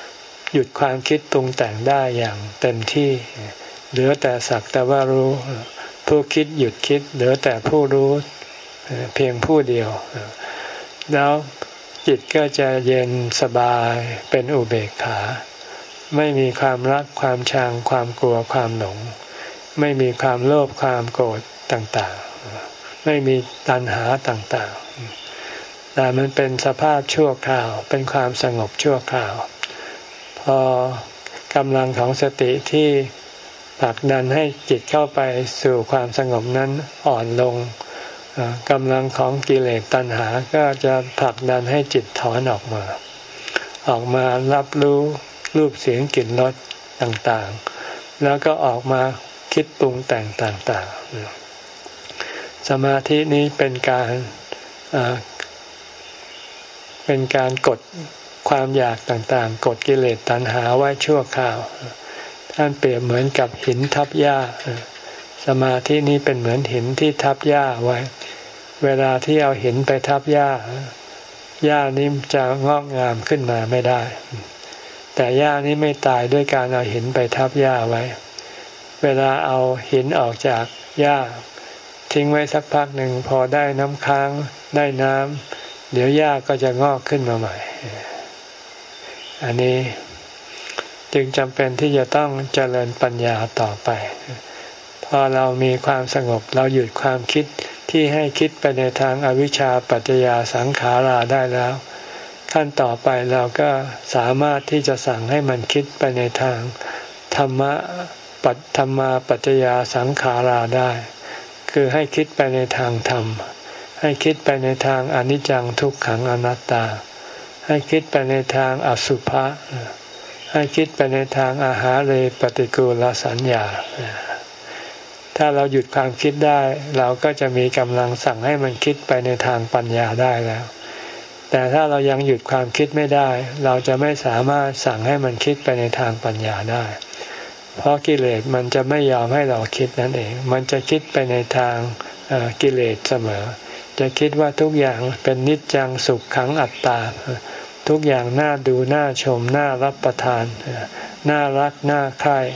หยุดความคิดปรุงแต่งได้อย่างเต็มที่เหลือแต่สักแต่ว่ารู้ผู้คิดหยุดคิดเหลือแต่ผู้รู้เพียงผู้เดียวแล้วจิตก็จะเย็นสบายเป็นอุเบกขาไม่มีความรักความชังความกลัวความหลงไม่มีความโลภความโกรธต่างๆไม่มีตัณหาต่างๆแต่มันเป็นสภาพชั่วคราวเป็นความสงบชั่วคราวพอกำลังของสติที่ผลักดันให้จิตเข้าไปสู่ความสงบนั้นอ่อนลงกำลังของกิเลสตัณหาก็จะผลักดันให้จิตถอนออกมาออกมารับรู้รูปเสียงกลิ่นรสต่างๆแล้วก็ออกมาคิดปรุงแต่งต่างๆสมาธินี้เป็นการเป็นการกดความอยากต่างๆกดกิเลสตัณหาไว้ชั่วคราวท่านเปรียบเหมือนกับหินทับหญ้าสมาธินี้เป็นเหมือนหินที่ทับหญ้าไว้เวลาที่เอาหินไปทับหญ้าหญ้านี้จะงอกงามขึ้นมาไม่ได้แต่หญ้านี้ไม่ตายด้วยการเอาหินไปทับหญ้าไว้เวลาเอาหินออกจากหญ้าทิ้งไว้สักพักหนึ่งพอได้น้ำค้างได้น้ำเดี๋ยวหญ้าก็จะงอกขึ้นมาใหม่อันนี้จึงจำเป็นที่จะต้องเจริญปัญญาต่อไปพอเรามีความสงบเราหยุดความคิดที่ให้คิดไปในทางอวิชชาปัจจยาสังขาราได้แล้วขั้นต่อไปเราก็สามารถที่จะสั่งให้มันคิดไปในทางธรรมะปัจธรรมาปัจจยาสังขาราได้คือให้คิดไปในทางธรรมให้คิดไปในทางอนิจจังทุกขังอนัตตาให้คิดไปในทางอสุภะให้คิดไปในทางอาหาเรปฏิกูลสัญญาถ้าเราหยุดความคิดได้เราก็จะมีกำลังสั่งให้มันคิดไปในทางปัญญาได้แล้วแต่ถ้าเรายังหยุดความคิดไม่ได้เราจะไม่สามารถสั่งให้มันคิดไปในทางปัญญาได้เพราะกิเลสมันจะไม่ยอมให้เราคิดนั่นเองมันจะคิดไปในทางกิเลสเสมอจะคิดว่าทุกอย่างเป็นนิจจังสุขขังอัตตาทุกอย่างน่าดูน่าชมน่ารับประทานน่ารักน่าใคร่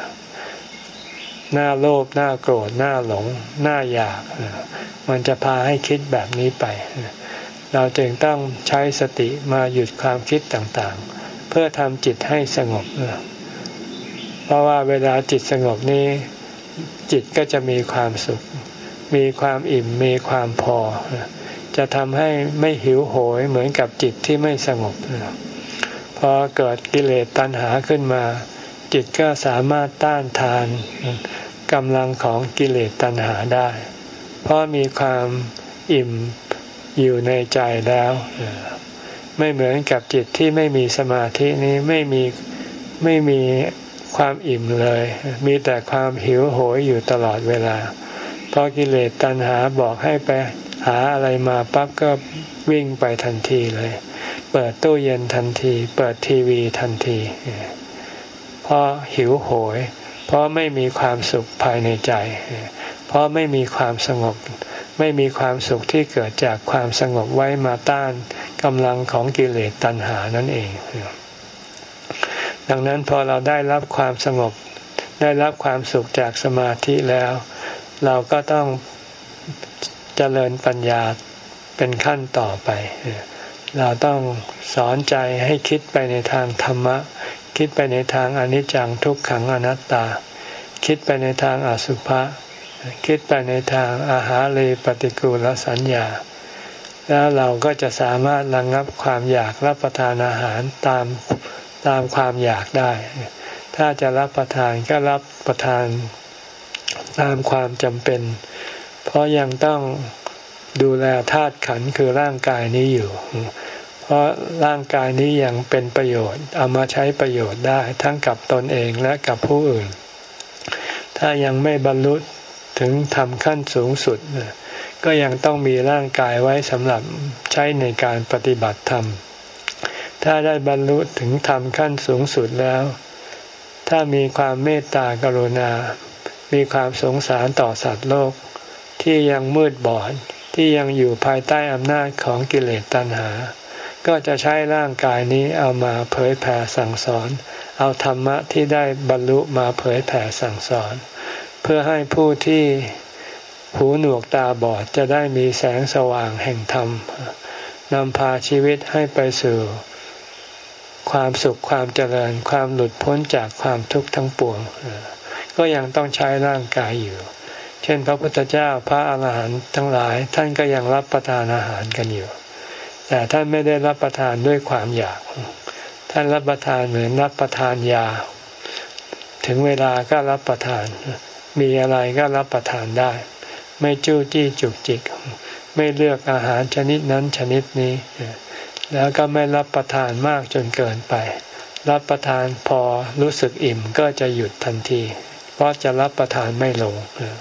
น่าโลภน่าโกรธน่าหลงน่าอยากมันจะพาให้คิดแบบนี้ไปเราจึงต้องใช้สติมาหยุดความคิดต่างๆเพื่อทำจิตให้สงบเพราะว่าเวลาจิตสงบนี้จิตก็จะมีความสุขมีความอิ่มมีความพอจะทำให้ไม่หิวโหยเหมือนกับจิตที่ไม่สงบพอเกิดกิเลสตัณหาขึ้นมาจิตก็สามารถต้านทานกำลังของกิเลสตัณหาได้เพราะมีความอิ่มอยู่ในใจแล้วไม่เหมือนกับจิตที่ไม่มีสมาธินี้ไม่มีไม่มีความอิ่มเลยมีแต่ความหิวโหยอยู่ตลอดเวลาเพราะกิเลสตัณหาบอกให้ไปหาอะไรมาปั๊บก็วิ่งไปทันทีเลยเปิดตู้เย็นทันทีเปิดทีวีทันทีเพราะหิวโหยเพราะไม่มีความสุขภายในใจเพราะไม่มีความสงบไม่มีความสุขที่เกิดจากความสงบไว้มาต้านกำลังของกิเลสตัณหานั่นเองดังนั้นพอเราได้รับความสงบได้รับความสุขจากสมาธิแล้วเราก็ต้องเจริญปัญญาเป็นขั้นต่อไปเราต้องสอนใจให้คิดไปในทางธรรมะคิดไปในทางอนิจจังทุกขังอนัตตาคิดไปในทางอสุภะคิดไปในทางอาหาเรปฏิกูลสัญญาแล้วเราก็จะสามารถระงับความอยากรับประทานอาหารตามตามความอยากได้ถ้าจะรับประทานก็รับประทานตามความจำเป็นเพราะยังต้องดูแลธาตุขันธ์คือร่างกายนี้อยู่เพราะร่างกายนี้ยังเป็นประโยชน์เอามาใช้ประโยชน์ได้ทั้งกับตนเองและกับผู้อื่นถ้ายังไม่บรรลุถึงธรรมขั้นสูงสุดก็ยังต้องมีร่างกายไว้สำหรับใช้ในการปฏิบัติธรรมถ้าได้บรรลุถึงธรรมขั้นสูงสุดแล้วถ้ามีความเมตตากรุณามีความสงสารต่อสัตว์โลกที่ยังมืดบอดที่ยังอยู่ภายใต้อำนาจของกิเลสตัณหาก็จะใช้ร่างกายนี้เอามาเผยแผ่สั่งสอนเอาธรรมะที่ได้บรรลุมาเผยแผ่สั่งสอนเพื่อให้ผู้ที่หูหนวกตาบอดจะได้มีแสงสว่างแห่งธรรมนำพาชีวิตให้ไปสู่ความสุขความเจริญความหลุดพ้นจากความทุกข์ทั้งปวงก็ยังต้องใช้ร่างกายอยู่เช่นพระพุทธเจ้าพระอาหารหันต์ทั้งหลายท่านก็ยังรับประทานอาหารกันอยู่แต่ท่านไม่ได้รับประทานด้วยความอยากท่านรับประทานเหมือนรับประทานยาถึงเวลาก็รับประทานมีอะไรก็รับประทานได้ไม่จู้จี้จุกจิกไม่เลือกอาหารชนิดนั้นชนิดนี้แล้วก็ไม่รับประทานมากจนเกินไปรับประทานพอรู้สึกอิ่มก็จะหยุดทันทีเพราะจะรับประทานไม่ลง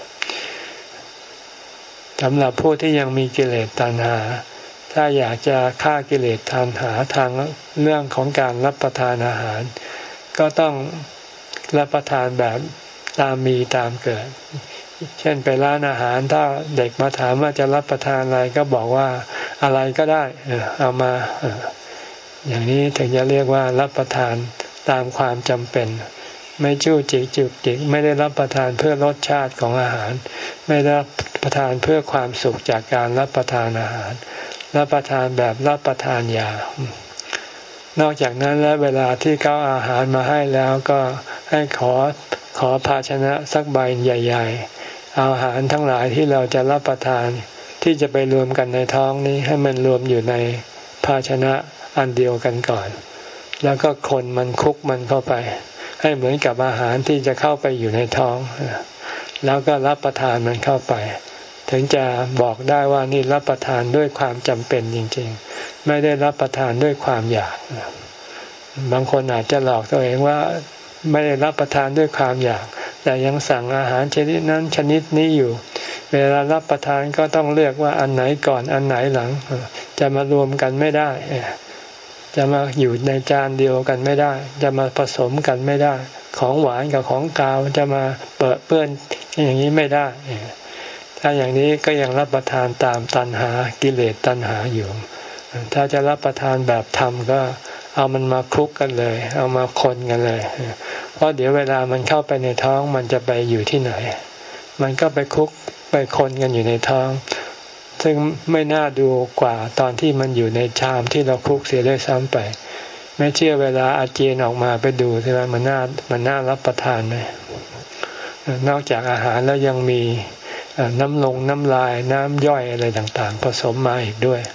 สำหรับผู้ที่ยังมีกิเลสตัณหาถ้าอยากจะฆ่ากิเลสตัณหาทางเรื่องของการรับประทานอาหารก็ต้องรับประทานแบบตามมีตามเกิดเช่นไปร้านอาหารถ้าเด็กมาถามว่าจะรับประทานอะไรก็บอกว่าอะไรก็ได้เอามาอย่างนี้ถึงจะเรียกว่ารับประทานตามความจำเป็นไม่จู้จิกจุกจิกไม่ได้รับประทานเพื่อรสชาติของอาหารไม่ได้รับประทานเพื่อความสุขจากการรับประทานอาหารรับประทานแบบรับประทานยานอกจากนั้นแล้วเวลาที่เขาอาหารมาให้แล้วก็ให้ขอขอภาชนะสักใบใหญ่ๆเอาอาหารทั้งหลายที่เราจะรับประทานที่จะไปรวมกันในท้องนี้ให้มันรวมอยู่ในภาชนะอันเดียวกันก่อนแล้วก็คนมันคลุกมันเข้าไปให้เหมือนกับอาหารที่จะเข้าไปอยู่ในท้องแล้วก็รับประทานมันเข้าไปถึงจะบอกได้ว่านี่รับประทานด้วยความจำเป็นจริงๆไม่ได้รับประทานด้วยความอยากบางคนอาจจะหลอกตัวเองว่าไม่ได้รับประทานด้วยความอยากแต่ยังสั่งอาหารชนิดนั้นชนิดนี้อยู่เวลารับประทานก็ต้องเลือกว่าอันไหนก่อนอันไหนหลังจะมารวมกันไม่ได้จะมาอยู่ในจานเดียวกันไม่ได้จะมาผสมกันไม่ได้ของหวานกับของคาวจะมาเปิดเปื้อนอย่างนี้ไม่ได้ถ้าอย่างนี้ก็ยังรับประทานตามตัณหากิเลสตัณหาอยู่ถ้าจะรับประทานแบบธรรมก็เอามันมาคลุกกันเลยเอามาคนกันเลยเพราะเดี๋ยวเวลามันเข้าไปในท้องมันจะไปอยู่ที่ไหนมันก็ไปคลุกไปคนกันอยู่ในท้องซึ่งไม่น่าดูกว่าตอนที่มันอยู่ในชามที่เราคลุกเสียด้วยซ้ำไปไม่เชื่อเวลาอาเจียนออกมาไปดูใช่ไหมมันน่ามันน่ารับประทานไหมนอกจากอาหารแล้วยังมีน้ำลงน้ำลายน้ำย่อยอะไรต่างๆผสมมาอีกด้วย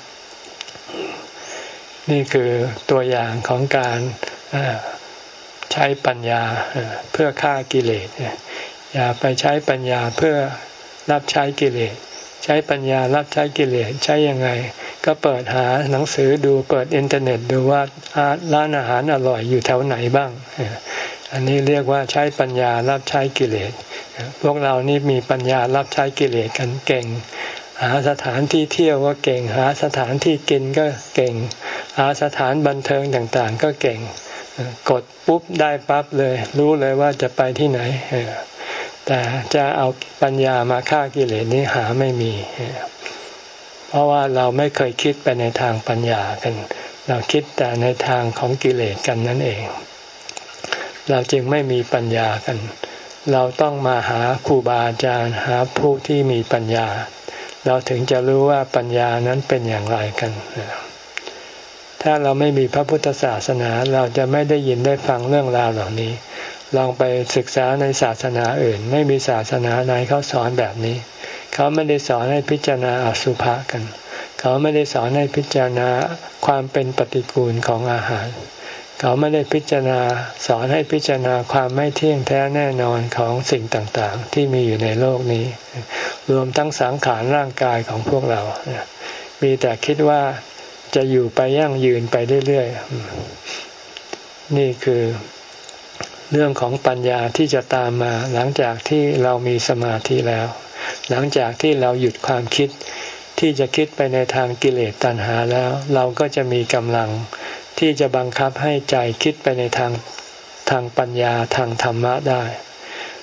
นี่คือตัวอย่างของการใช้ปัญญาเพื่อฆ่ากิเลสอย่าไปใช้ปัญญาเพื่อรับใช้กิเลสใช้ปัญญารับใช้กิเลสใช้ยังไงก็เปิดหาหนังสือดูเปิดอินเทอร์เน็ตดูว่าร้านอาหารอร่อยอยู่แถวไหนบ้างอันนี้เรียกว่าใช้ปัญญารับใช้กิเลสพวกเรานี่มีปัญญารับใช้กิเลสกันเก่งหาสถานที่เที่ยวก็เก่งหาสถานที่กินก็เก่งหาสถานบันเทิงต่างๆก็เก่งกดปุ๊บได้ปั๊บเลยรู้เลยว่าจะไปที่ไหนแต่จะเอาปัญญามาฆ่ากิเลสนี้หาไม่มีเพราะว่าเราไม่เคยคิดไปในทางปัญญากันเราคิดแต่ในทางของกิเลสกันนั่นเองเราจึงไม่มีปัญญากันเราต้องมาหาครูบาอาจารย์หาผู้ที่มีปัญญาเราถึงจะรู้ว่าปัญญานั้นเป็นอย่างไรกันถ้าเราไม่มีพระพุทธศาสนาเราจะไม่ได้ยินได้ฟังเรื่องราวเหล่านี้ลองไปศึกษาในศาสนาอื่นไม่มีศาสนาไหนเขาสอนแบบนี้เขาไม่ได้สอนให้พิจารณาอสุภะกันเขาไม่ได้สอนให้พิจารณาความเป็นปฏิกูลของอาหารเขาไม่ได้พิจารณาสอนให้พิจารณาความไม่เที่ยงแท้แน่นอนของสิ่งต่างๆที่มีอยู่ในโลกนี้รวมทั้งสังขารร่างกายของพวกเรามีแต่คิดว่าจะอยู่ไปยั่งยืนไปเรื่อยๆนี่คือเรื่องของปัญญาที่จะตามมาหลังจากที่เรามีสมาธิแล้วหลังจากที่เราหยุดความคิดที่จะคิดไปในทางกิเลสตัณหาแล้วเราก็จะมีกำลังที่จะบังคับให้ใจคิดไปในทางทางปัญญาทางธรรมะได้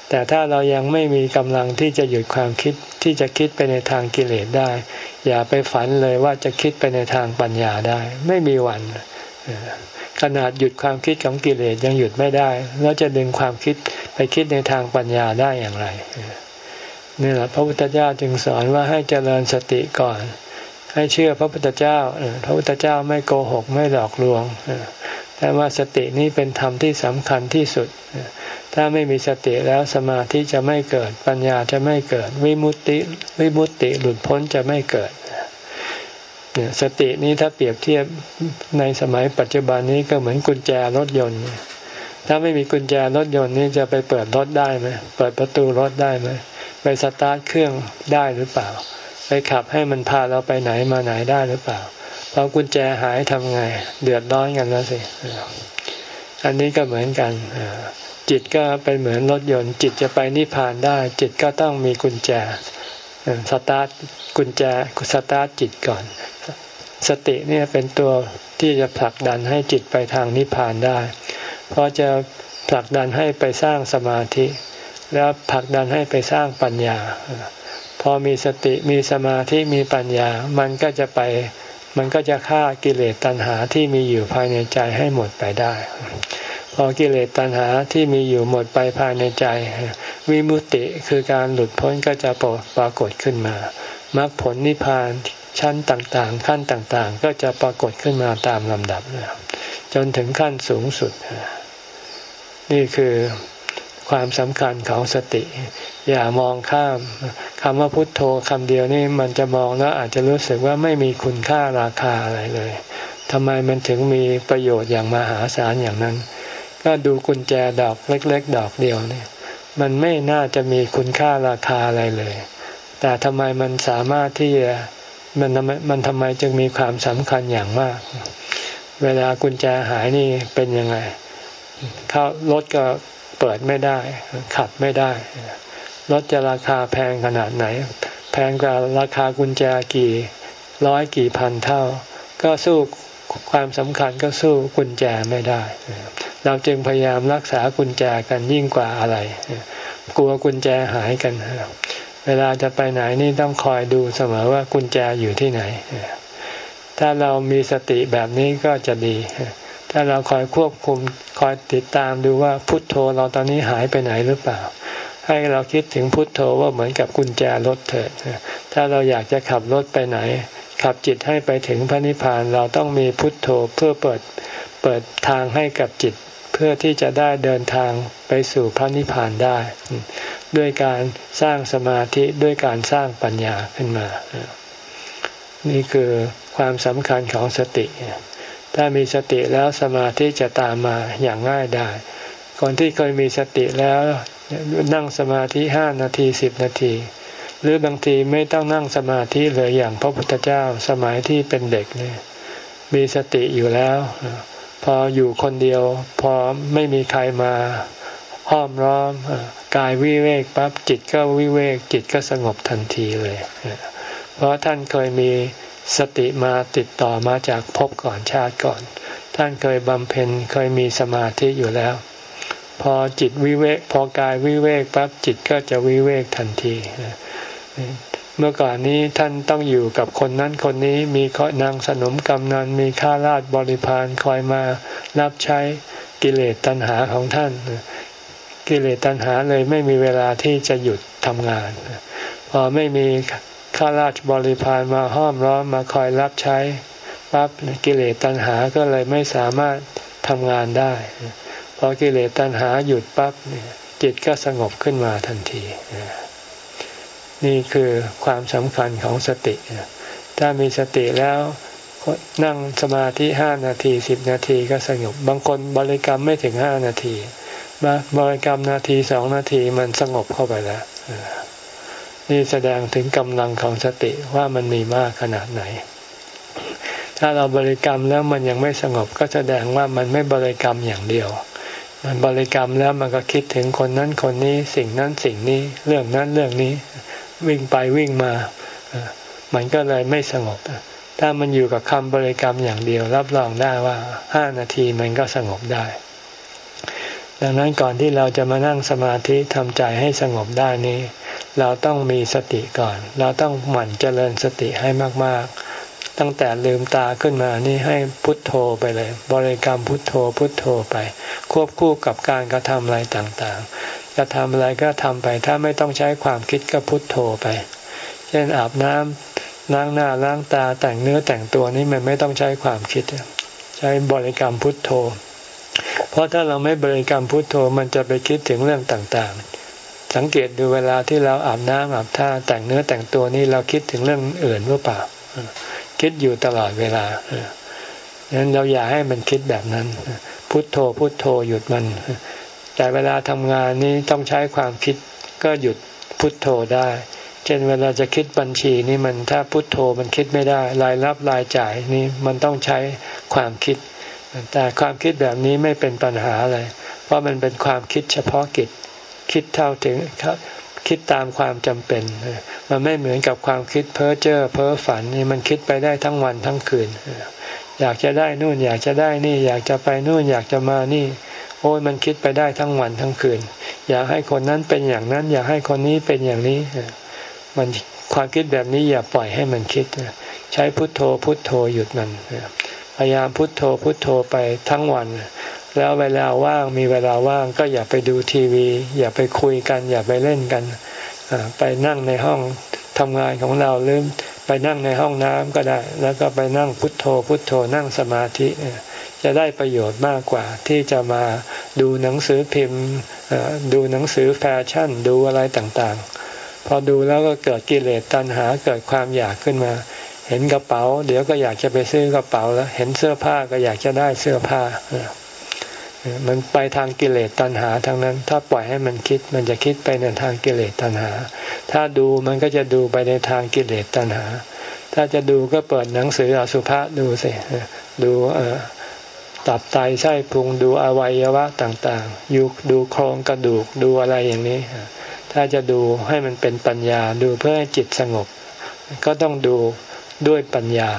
แต่ถ้าเรายังไม่มีกำลังที่จะหยุดความคิดที่จะคิดไปในทางกิเลสได้อย่าไปฝันเลยว่าจะคิดไปในทางปัญญาได้ไม่มีวันขนาดหยุดความคิดของกิเลสยังหยุดไม่ได้แล้วจะดึงความคิดไปคิดในทางปัญญาได้อย่างไรนี่แหละพระพุทธเจ้าจึงสอนว่าให้เจริญสติก่อนให้เชื่อพระพุทธเจ้าพระพุทธเจ้าไม่โกหกไม่หลอกลวงแต่ว่าสตินี้เป็นธรรมที่สำคัญที่สุดถ้าไม่มีสติแล้วสมาธิจะไม่เกิดปัญญาจะไม่เกิดวิมุตติวิมุตติหลุดพ้นจะไม่เกิดเนี่ยสตินี้ถ้าเปรียบเทียบในสมัยปัจจุบันนี้ก็เหมือนกุญแจรถยนต์ถ้าไม่มีกุญแจรถยนต์นี่จะไปเปิดรถได้ไหมเปิดประตูรถได้ไหมไปสตาร์ทเครื่องได้หรือเปล่าไปขับให้มันพาเราไปไหนมาไหนได้หรือเปล่าพอกุญแจหายทำไงเดือดร้อนกันแล้วสิอันนี้ก็เหมือนกันจิตก็เป็นเหมือนรถยนต์จิตจะไปนิพพานได้จิตก็ต้องมีกุญแจสตาร์ทกุญแจสตาร์ทจิตก่อนสติเนี่ยเป็นตัวที่จะผลักดันให้จิตไปทางนิพพานได้เพราะจะผลักดันให้ไปสร้างสมาธิแล้วผลักดันให้ไปสร้างปัญญาพอมีสติมีสมาธิมีปัญญามันก็จะไปมันก็จะฆ่ากิเลสตัณหาที่มีอยู่ภายในใจให้หมดไปได้พอกิเลสตัณหาที่มีอยู่หมดไปภายในใจวิมุตติคือการหลุดพ้นก็จะปรากฏขึ้นมามรรคผลนิพพานชั้นต่างๆขั้นต่างๆก็จะปรากฏขึ้นมาตามลำดับจนถึงขั้นสูงสุดนี่คือความสำคัญของสติอย่ามองข้ามคำว่าพุทโธคำเดียวนี่มันจะมองแล้วอาจจะรู้สึกว่าไม่มีคุณค่าราคาอะไรเลยทำไมมันถึงมีประโยชน์อย่างมหาศาลอย่างนั้นก็ดูกุญแจดอกเล็กๆดอกเดียวนี่มันไม่น่าจะมีคุณค่าราคาอะไรเลยแต่ทำไมมันสามารถที่จะมันมันทำไมจึงมีความสำคัญอย่างมากเวลากุญแจหายนี่เป็นยังไงเข้ารถก็เปิดไม่ได้ขับไม่ได้รถจะราคาแพงขนาดไหนแพงกว่าราคากุญแจกี่ร้อยกี่พันเท่าก็สู้ความสำคัญก็สู้กุญแจไม่ได้เราจึงพยายามรักษากุญแจกันยิ่งกว่าอะไรกลัวกุญแจหายกันเวลาจะไปไหนนี่ต้องคอยดูเสมอว่ากุญแจอยู่ที่ไหนถ้าเรามีสติแบบนี้ก็จะดีถ้าเราคอยควบคุมคอยติดตามดูว่าพุทโธเราตอนนี้หายไปไหนหรือเปล่าให้เราคิดถึงพุทโธว่าเหมือนกับกุญแจรถเถิดถ้าเราอยากจะขับรถไปไหนขับจิตให้ไปถึงพระนิพพานเราต้องมีพุทโธเพื่อเปิดเปิดทางให้กับจิตเพื่อที่จะได้เดินทางไปสู่พระนิพพานได้ด้วยการสร้างสมาธิด้วยการสร้างปัญญาขึ้นมานี่คือความสำคัญของสติถ้ามีสติแล้วสมาธิจะตามมาอย่างง่ายได้คนที่เคยมีสติแล้วนั่งสมาธิห้านาทีสิบนาทีหรือบางทีไม่ต้องนั่งสมาธิเลยอย่างพระพุทธเจ้าสมัยที่เป็นเด็กเนี่ยมีสติอยู่แล้วพออยู่คนเดียวพอไม่มีใครมาห้อมล้อมกายวิเวกปั๊บจิตก็วิเวกจิตก็สงบทันทีเลยเพราะท่านเคยมีสติมาติดต่อมาจากภพก่อนชาติก่อนท่านเคยบำเพ็ญเคยมีสมาธิอยู่แล้วพอจิตวิเวกพอกายวิเวกปั๊บจิตก็จะวิเวกทันทีเมื่อก่อนนี้ท่านต้องอยู่กับคนนั้นคนนี้มีนางสนมกำนันมีข้าราชบริพารคอยมารับใช้กิเลสตัณหาของท่านกิเลสตัณหาเลยไม่มีเวลาที่จะหยุดทำงานพอไม่มีข้าราชบริพารมาห้อมล้อมมาคอยรับใช้ปั๊บกิเลสตัณหาก็เลยไม่สามารถทำงานได้พอกิเลสตัณหาหยุดปั๊บจิตก็สงบขึ้นมาทันทีนี่คือความสำคัญของสติถ้ามีสติแล้วนั่งสมาธิห้านาทีสิบนาทีก็สงบบางคนบริกรรมไม่ถึงห้านาทีบริกรรมนาทีสองนาทีมันสงบเข้าไปแล้วนี่แสดงถึงกำลังของสติว่ามันมีมากขนาดไหนถ้าเราบริกรรมแล้วมันยังไม่สงบก็แสดงว่ามันไม่บริกรรมอย่างเดียวมันบริกรรมแล้วมันก็คิดถึงคนนั้นคนนี้สิ่งนั้นสิ่งนี้เรื่องนั้นเรื่องนี้วิ่งไปวิ่งมามันก็เลยไม่สงบถ้ามันอยู่กับคำบริกรรมอย่างเดียวรับรองได้ว่าห้านาทีมันก็สงบได้ดังนั้นก่อนที่เราจะมานั่งสมาธิทำใจให้สงบได้นี้เราต้องมีสติก่อนเราต้องหมั่นเจริญสติให้มากๆตั้งแต่ลืมตาขึ้นมานี่ให้พุทโธไปเลยบริกรรมพุทโธพุทโธไปควบคู่กับการกระทำอะไรต่างๆจะทำอะไรก็ทำไปถ้าไม่ต้องใช้ความคิดก็พุทโธไปเช่นอาบน้ำล้างหน้าล้างตาแต่งเนื้อแต่งตัวนี่มันไม่ต้องใช้ความคิดใช้บริกรรมพุทโธเพราะถ้าเราไม่บริกรรมพุทโธมันจะไปคิดถึงเรื่องต่างๆสังเกตดูเวลาที่เราอาบน้ำอาบท่าแต่งเนื้อแต่งตัวนี่เราคิดถึงเรื่องอื่นหรือเปล่าคิดอยู่ตลอดเวลาดังนั้นเราอย่าให้มันคิดแบบนั้นพุทโธพุทโธหยุดมันแต่เวลาทำงานนี้ต้องใช้ความคิดก็หยุดพุทโธได้เช่นเวลาจะคิดบัญชีนี่มันถ้าพุทโธมันคิดไม่ได้รายรับรายจ่ายนี่มันต้องใช้ความคิดแต่ความคิดแบบนี้ไม่เป็นปัญหาอะไรเพราะมันเป็นความคิดเฉพาะกิจคิดเท่าถึงคิดตามความจำเป็นมันไม่เหมือนกับความคิดเพ้อเจ้อเพ้อฝันนี่มันคิดไปได้ทั้งวันทั้งคืนอยากจะได้นู่นอยากจะได้นี่อยากจะไปนู่นอยากจะมานี่โอ้ยมันคิดไปได้ทั้งวันทั้งคืนอยากให้คนนั้นเป็นอย่างนั้นอยากให้คนนี้เป็นอย่างนี้มันความคิดแบบนี้อย่าปล่อยให้มันคิดใช้พุทโธพุทโธหยุดมันพยายามพุทโธพุทโธไปทั้งวันแล้วเวลาว่างมีเวลาว่างก็อย่าไปดูทีวีอย่าไปคุยกันอย่าไปเล่นกันไปนั่งในห้องทำงานของเราหรือไปนั่งในห้องน้ำก็ได้แล้วก็ไปนั่งพุทโธพุทโธนั่งสมาธิจะได้ประโยชน์มากกว่าที่จะมาดูหนังสือพิมพ์ดูหนังสือแฟชั่นดูอะไรต่างๆพอดูแล้วก็เกิดกิเลสตัณหาเกิดความอยากขึ้นมาเห็นกระเป๋าเดี๋ยวก็อยากจะไปซื้อกระเป๋าแล้วเห็นเสื้อผ้าก็อยากจะได้เสื้อผ้ามันไปทางกิเลสตัณหาทั้งนั้นถ้าปล่อยให้มันคิดมันจะคิดไปในทางกิเลสตัณหาถ้าดูมันก็จะดูไปในทางกิเลสตัณหาถ้าจะดูก็เปิดหนังสืออสุภะดูสิดูตับไตไส้พุงดูอวัยวะต่างๆยุดูโครงกระดูกดูอะไรอย่างนี้ถ้าจะดูให้มันเป็นปัญญาดูเพื่อให้จิตสงบก็ต้องดูด้วยปัญญา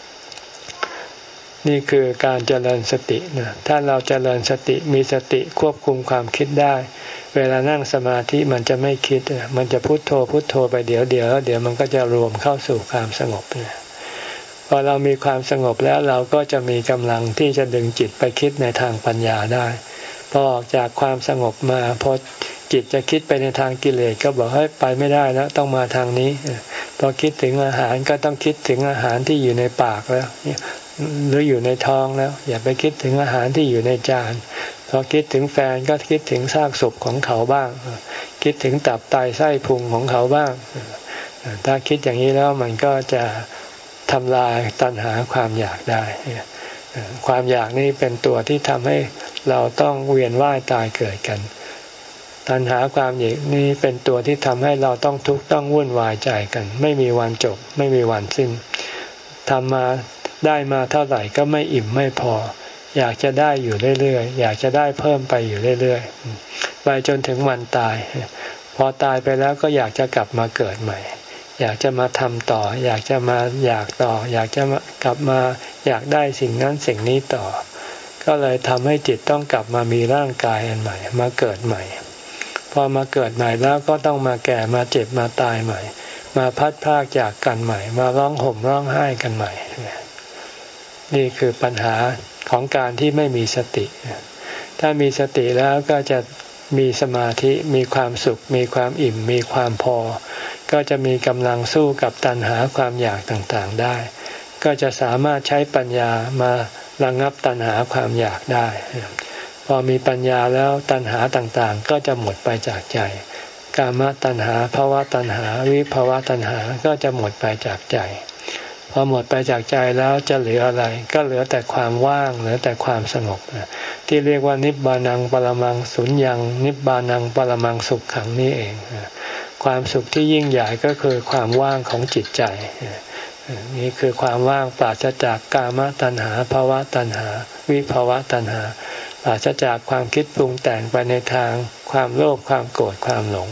นี่คือการเจริญสตินะถ้าเราเจริญสติมีสติควบคุมความคิดได้เวลานั่งสมาธิมันจะไม่คิดมันจะพุทโธพุทโธไปเดี๋ยวเดี๋ยวเดี๋ยวมันก็จะรวมเข้าสู่ความสงบนะพอเรามีความสงบแล้วเราก็จะมีกำลังที่จะดึงจิตไปคิดในทางปัญญาได้พอออกจากความสงบมาพอจิตจะคิดไปในทางกิเลสก็บอกให้ไปไม่ได้แล้วต้องมาทางนี้พอคิดถึงอาหารก็ต้องคิดถึงอาหารที่อยู่ในปากแล้วหรืออยู่ในท้องแล้วอย่าไปคิดถึงอาหารที่อยู่ในจานพอคิดถึงแฟนก็คิดถึงซากศพของเขาบ้างคิดถึงตับไตไส้พุงของเขาบ้างถ้าคิดอย่างนี้แล้วมันก็จะทำลายตัณหาความอยากได้ความอยากนี่เป็นตัวที่ทำให้เราต้องเวียนว่ายตายเกิดกันตัณหาความอยากนี่เป็นตัวที่ทำให้เราต้องทุกข์ต้องวุ่นวายใจกันไม่มีวันจบไม่มีวันสิ้นทำมาได้มาเท่าไหร่ก็ไม่อิ่มไม่พออยากจะได้อยู่เรื่อยๆอยากจะได้เพิ่มไปอยู่เรื่อยๆไปจนถึงวันตายพอตายไปแล้วก็อยากจะกลับมาเกิดใหม่อยากจะมาทำต่ออยากจะมาอยากต่ออยากจะกลับมาอยากได้สิ่งนั้นสิ่งนี้ต่อก็เลยทำให้จิตต้องกลับมามีร่างกายอันใหม่มาเกิดใหม่พอมาเกิดใหม่แล้วก็ต้องมาแก่มาเจ็บมาตายใหม่มาพัดพรากจากกันใหม่มาร้องห่มร้องไห้กันใหม่นี่คือปัญหาของการที่ไม่มีสติถ้ามีสติแล้วก็จะมีสมาธิมีความสุขมีความอิ่มมีความพอก็จะมีกำลังสู้กับตัณหาความอยากต่างๆได้ก็จะสามารถใช้ปัญญามาระงับตัณหาความอยากได้พอมีปัญญาแล้วตัณหาต่างๆก็จะหมดไปจากใจกามตัณหาภวตัณหาวิภวตัณหาก็จะหมดไปจากใจพอหมดไปจากใจแล้วจะเหลืออะไรก็เหลือแต่ความว่างเหลือแต่ความสงบที่เรียกว่านิบบานังปรมังสุญญังนิบบานังปรมังสุขขังนี่เองความสุขที่ยิ่งใหญ่ก็คือความว่างของจิตใจนี่คือความว่างปราศจากกามตัณหาภวตัณหาวิภวตัณหาปราศจากความคิดปรุงแต่งไปในทางความโลภความโกรธความหลง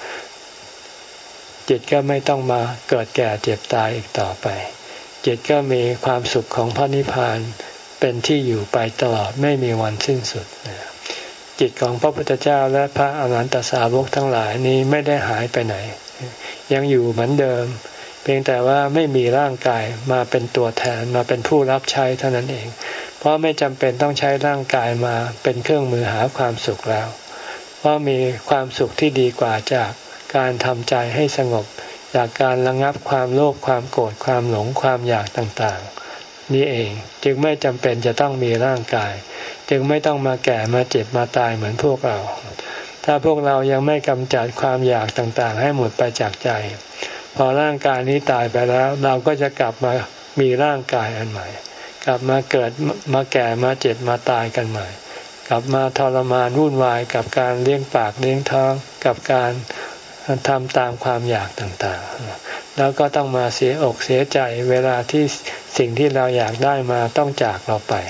จิตก็ไม่ต้องมาเกิดแก่เจ็บตายอีกต่อไปจิตก็มีความสุขของพระนิพพานเป็นที่อยู่ไปตลอดไม่มีวันสิ้นสุดจิตของพระพุทธเจ้าและพระอรหันตสาวกทั้งหลายนี้ไม่ได้หายไปไหนยังอยู่เหมือนเดิมเพียงแต่ว่าไม่มีร่างกายมาเป็นตัวแทนมาเป็นผู้รับใช้เท่านั้นเองเพราะไม่จำเป็นต้องใช้ร่างกายมาเป็นเครื่องมือหาความสุขแล้วเพราะมีความสุขที่ดีกว่าจากการทำใจให้สงบจากการระงับความโลภความโกรธความหลงความอยากต่างๆนี่เองจึงไม่จำเป็นจะต้องมีร่างกายจึงไม่ต้องมาแก่มาเจ็บมาตายเหมือนพวกเราถ้าพวกเรายังไม่กำจัดความอยากต่างๆให้หมดไปจากใจพอร่างกายนี้ตายไปแล้วเราก็จะกลับมามีร่างกายอันใหม่กลับมาเกิดมาแก่มาเจ็บมาตายกันใหม่กลับมาทรมานวุ่นวายกับการเลี้ยงปากเลี้ยงท้องกับการทำตามความอยากต่างๆแล้วก็ต้องมาเสียอกเสียใจเวลาที่สิ่งที่เราอยากได้มาต้องจากเราไป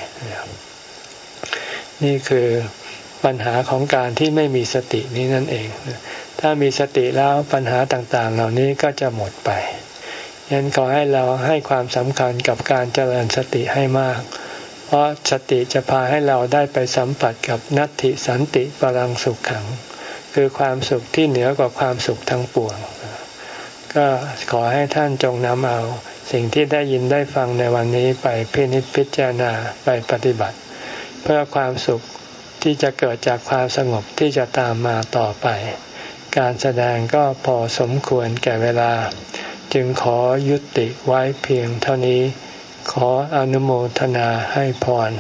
นี่คือปัญหาของการที่ไม่มีสตินี้นั่นเองถ้ามีสติแล้วปัญหาต่างๆเหล่านี้ก็จะหมดไปฉะนั้นขอให้เราให้ความสำคัญกับการเจริญสติให้มากเพราะสติจะพาให้เราได้ไปสัมผัสกับนัตถิสันติปรังสุขขังคือความสุขที่เหนือกว่าความสุขทั้งปวงก็ขอให้ท่านจงนำเอาสิ่งที่ได้ยินได้ฟังในวันนี้ไปพินิจพิจารณาไปปฏิบัติเพื่อความสุขที่จะเกิดจากความสงบที่จะตามมาต่อไปการแสดงก็พอสมควรแก่เวลาจึงขอยุติไว้เพียงเท่านี้ขออนุโมทนาให้พร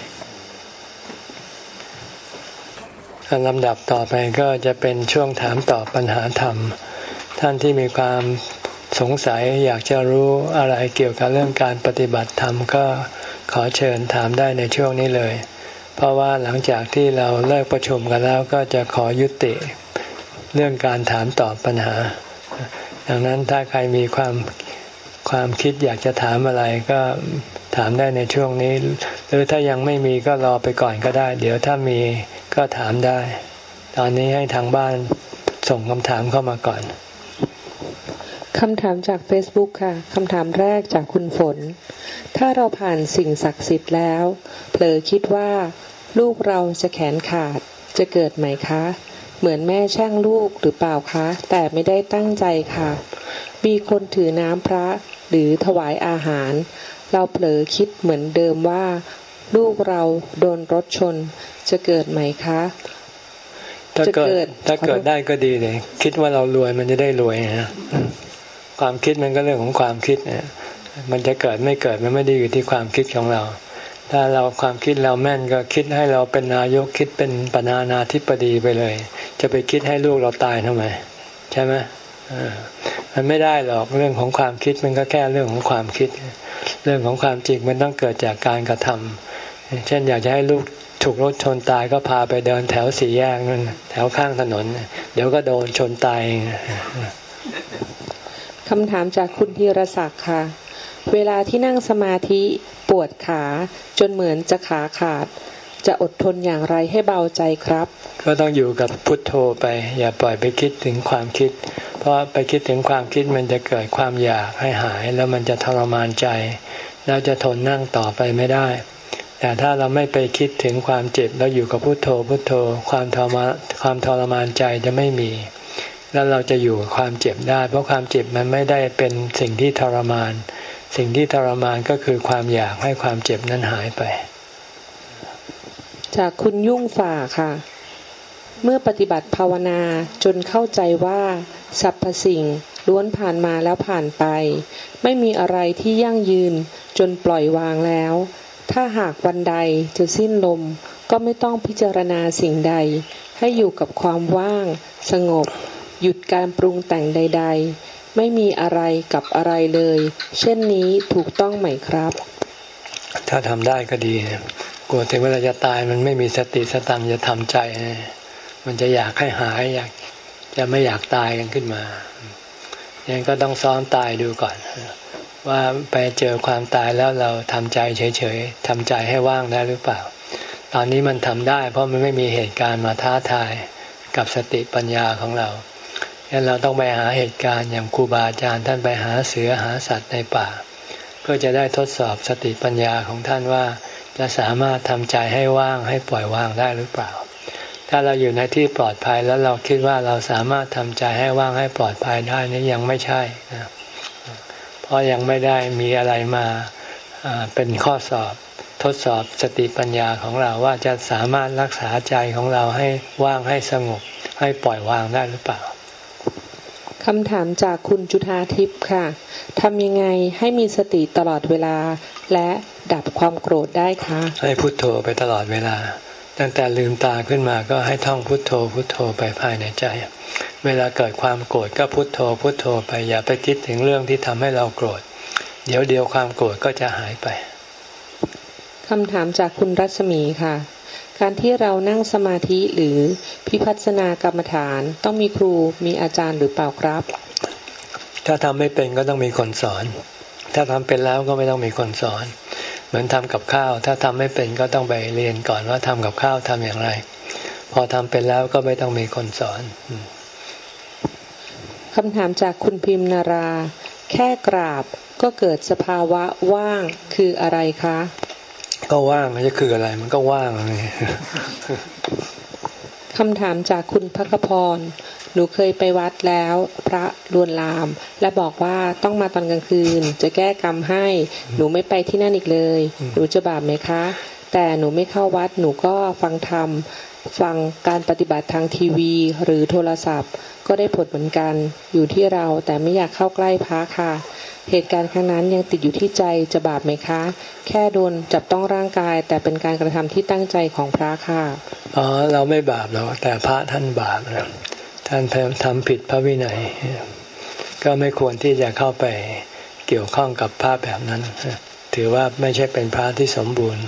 ลำดับต่อไปก็จะเป็นช่วงถามตอบปัญหาธรรมท่านที่มีความสงสัยอยากจะรู้อะไรเกี่ยวกับเรื่องการปฏิบัติธรรมก็ขอเชิญถามได้ในช่วงนี้เลยเพราะว่าหลังจากที่เราเลิกประชุมกันแล้วก็จะขอยุติเรื่องการถามตอบปัญหาดังนั้นถ้าใครมีความความคิดอยากจะถามอะไรก็ถามได้ในช่วงนี้หรือถ้ายังไม่มีก็รอไปก่อนก็ได้เดี๋ยวถ้ามีก็ถามได้ตอนนี้ให้ทางบ้านส่งคำถามเข้ามาก่อนคำถามจาก Facebook ค่ะคำถามแรกจากคุณฝนถ้าเราผ่านสิ่งศักดิ์สิทธิ์แล้วเผลอคิดว่าลูกเราจะแขนขาดจะเกิดไหมคะเหมือนแม่แช่งลูกหรือเปล่าคะแต่ไม่ได้ตั้งใจค่ะมีคนถือน้ำพระหรือถวายอาหารเราเผลอคิดเหมือนเดิมว่าลูกเราโดนรถชนจะเกิดไหมคะถ้าเกิดถ้าเกิดได้ก็ดีเลยคิดว่าเรารวยมันจะได้รวยนะความคิดมันก็เรื่องของความคิดเนี่ยมันจะเกิดไม่เกิดมันไม่ได้อยู่ที่ความคิดของเราถ้าเราความคิดเราแม่นก็คิดให้เราเป็นนายกคิดเป็นประธานาธิบดีไปเลยจะไปคิดให้ลูกเราตายทำไมใช่ไหมมันไม่ได้หรอกเรื่องของความคิดมันก็แค่เรื่องของความคิดเรื่องของความจริงมันต้องเกิดจากการกระทำเช่นอยากจะให้ลูกถูกรถชนตายก็พาไปเดินแถวสี่แยกนั่นแถวข้างถนนเดี๋ยวก็โดนชนตายเองคำถามจากคุณธีรศักดิ์ค่ะเวลาที่นั่งสมาธิปวดขาจนเหมือนจะขาขาดจะอดทนอย่างไรให้เบาใจครับก็ต้องอยู่กับพุทโธไปอย่าปล่อยไปคิดถึงความคิดเพราะไปคิดถึงความคิดมันจะเกิดความอยากให้หายแล้วมันจะทรมานใจแล้วจะทนนั่งต่อไปไม่ได้แต่ถ้าเราไม่ไปคิดถึงความเจ็บแล้วอยู่กับพุทโธพุทโธความทรมานความทรมานใจจะไม่มีแล้วเราจะอยู่กับความเจ็บได้เพราะความเจ็บมันไม่ได้เป็นสิ่งที่ทรมานสิ่งที่ทรมานก็คือความอยากให้ความเจ็บนั้นหายไปจากคุณยุ่งฝ่าค่ะเมื่อปฏิบัติภาวนาจนเข้าใจว่าสรรพสิ่งล้วนผ่านมาแล้วผ่านไปไม่มีอะไรที่ยั่งยืนจนปล่อยวางแล้วถ้าหากวันใดจะสิ้นลมก็ไม่ต้องพิจารณาสิ่งใดให้อยู่กับความว่างสงบหยุดการปรุงแต่งใดๆไม่มีอะไรกับอะไรเลยเช่นนี้ถูกต้องไหมครับถ้าทำได้ก็ดีกลัวถึงเวลาจะตายมันไม่มีสติสตังค์จะทำใจมันจะอยากให้หายอยากจะไม่อยากตายกันขึ้นมายังก็ต้องซ้อมตายดูก่อนว่าไปเจอความตายแล้วเราทำใจเฉยๆทำใจให้ว่างได้หรือเปล่าตอนนี้มันทำได้เพราะมันไม่มีเหตุการณ์มาท้าทายกับสติปัญญาของเรางั้นเราต้องไปหาเหตุการณ์อย่างครูบาอาจารย์ท่านไปหาเสือหาสัตว์ในป่าเพื่อจะได้ทดสอบสติปัญญาของท่านว่าจะสามารถทำใจให้ว่างให้ปล่อยวางได้หรือเปล่าถ้าเราอยู่ในที่ปลอดภัยแล้วเราคิดว่าเราสามารถทำใจให้ว่างให้ปลอดภัยได้นี่ยังไม่ใช่นะเพราะยังไม่ได้มีอะไรมาเป็นข้อสอบทดสอบสติปัญญาของเราว่าจะสามารถรักษาใจของเราให้ว่างให้สงบให้ปล่อยวางได้หรือเปล่าคำถามจากคุณจุฑาทิพย์ค่ะทำยังไงให้มีสติตลอดเวลาและดับความโกรธได้คะให้พุทโธไปตลอดเวลาตั้งแต่ลืมตาขึ้นมาก็ให้ท่องพุทโธพุทโธไปภายในใจเวลาเกิดความโกรธก็พุทโธพุทโธไปอย่าไปคิดถึงเรื่องที่ทำให้เราโกรธเดี๋ยวเดียวความโกรธก็จะหายไปคำถามจากคุณรัศมีค่ะการที่เรานั่งสมาธิหรือพิปัสสนากรรมฐานต้องมีครูมีอาจารย์หรือเปล่าครับถ้าทำไม่เป็นก็ต้องมีคนสอนถ้าทำเป็นแล้วก็ไม่ต้องมีคนสอนเหมือนทำกับข้าวถ้าทำไม่เป็นก็ต้องไปเรียนก่อนว่าทำกับข้าวทำอย่างไรพอทำเป็นแล้วก็ไม่ต้องมีคนสอนคำถามจากคุณพิมนาราแค่กราบก็เกิดสภาวะว่างคืออะไรคะก็ว่างมันจะคืออะไรมันก็ว่างเลยคำถามจากคุณภัคพรหนูเคยไปวัดแล้วพระลวนลามและบอกว่าต้องมาตอนกลางคืนจะแก้กรรมให้หนูไม่ไปที่นั่นอีกเลยหนูจะบาปไหมคะแต่หนูไม่เข้าวัดหนูก็ฟังธรรมฟังการปฏิบัติทางทีวีหรือโทรศัพท์ก็ได้ผลเหมือนกันอยู่ที่เราแต่ไม่อยากเข้าใกล้พระค่ะเหตุการณ์ครั้งนั้นยังติดอยู่ที่ใจจะบาปไหมคะแค่โดนจับต้องร่างกายแต่เป็นการกระทำที่ตั้งใจของพระค่ะอ๋อเราไม่บาปหรอกแต่พระท่านบาปนะท่านทำผิดพระวินัยก็ไม่ควรที่จะเข้าไปเกี่ยวข้องกับพระแบบนั้นถือว่าไม่ใช่เป็นพระที่สมบูรณ์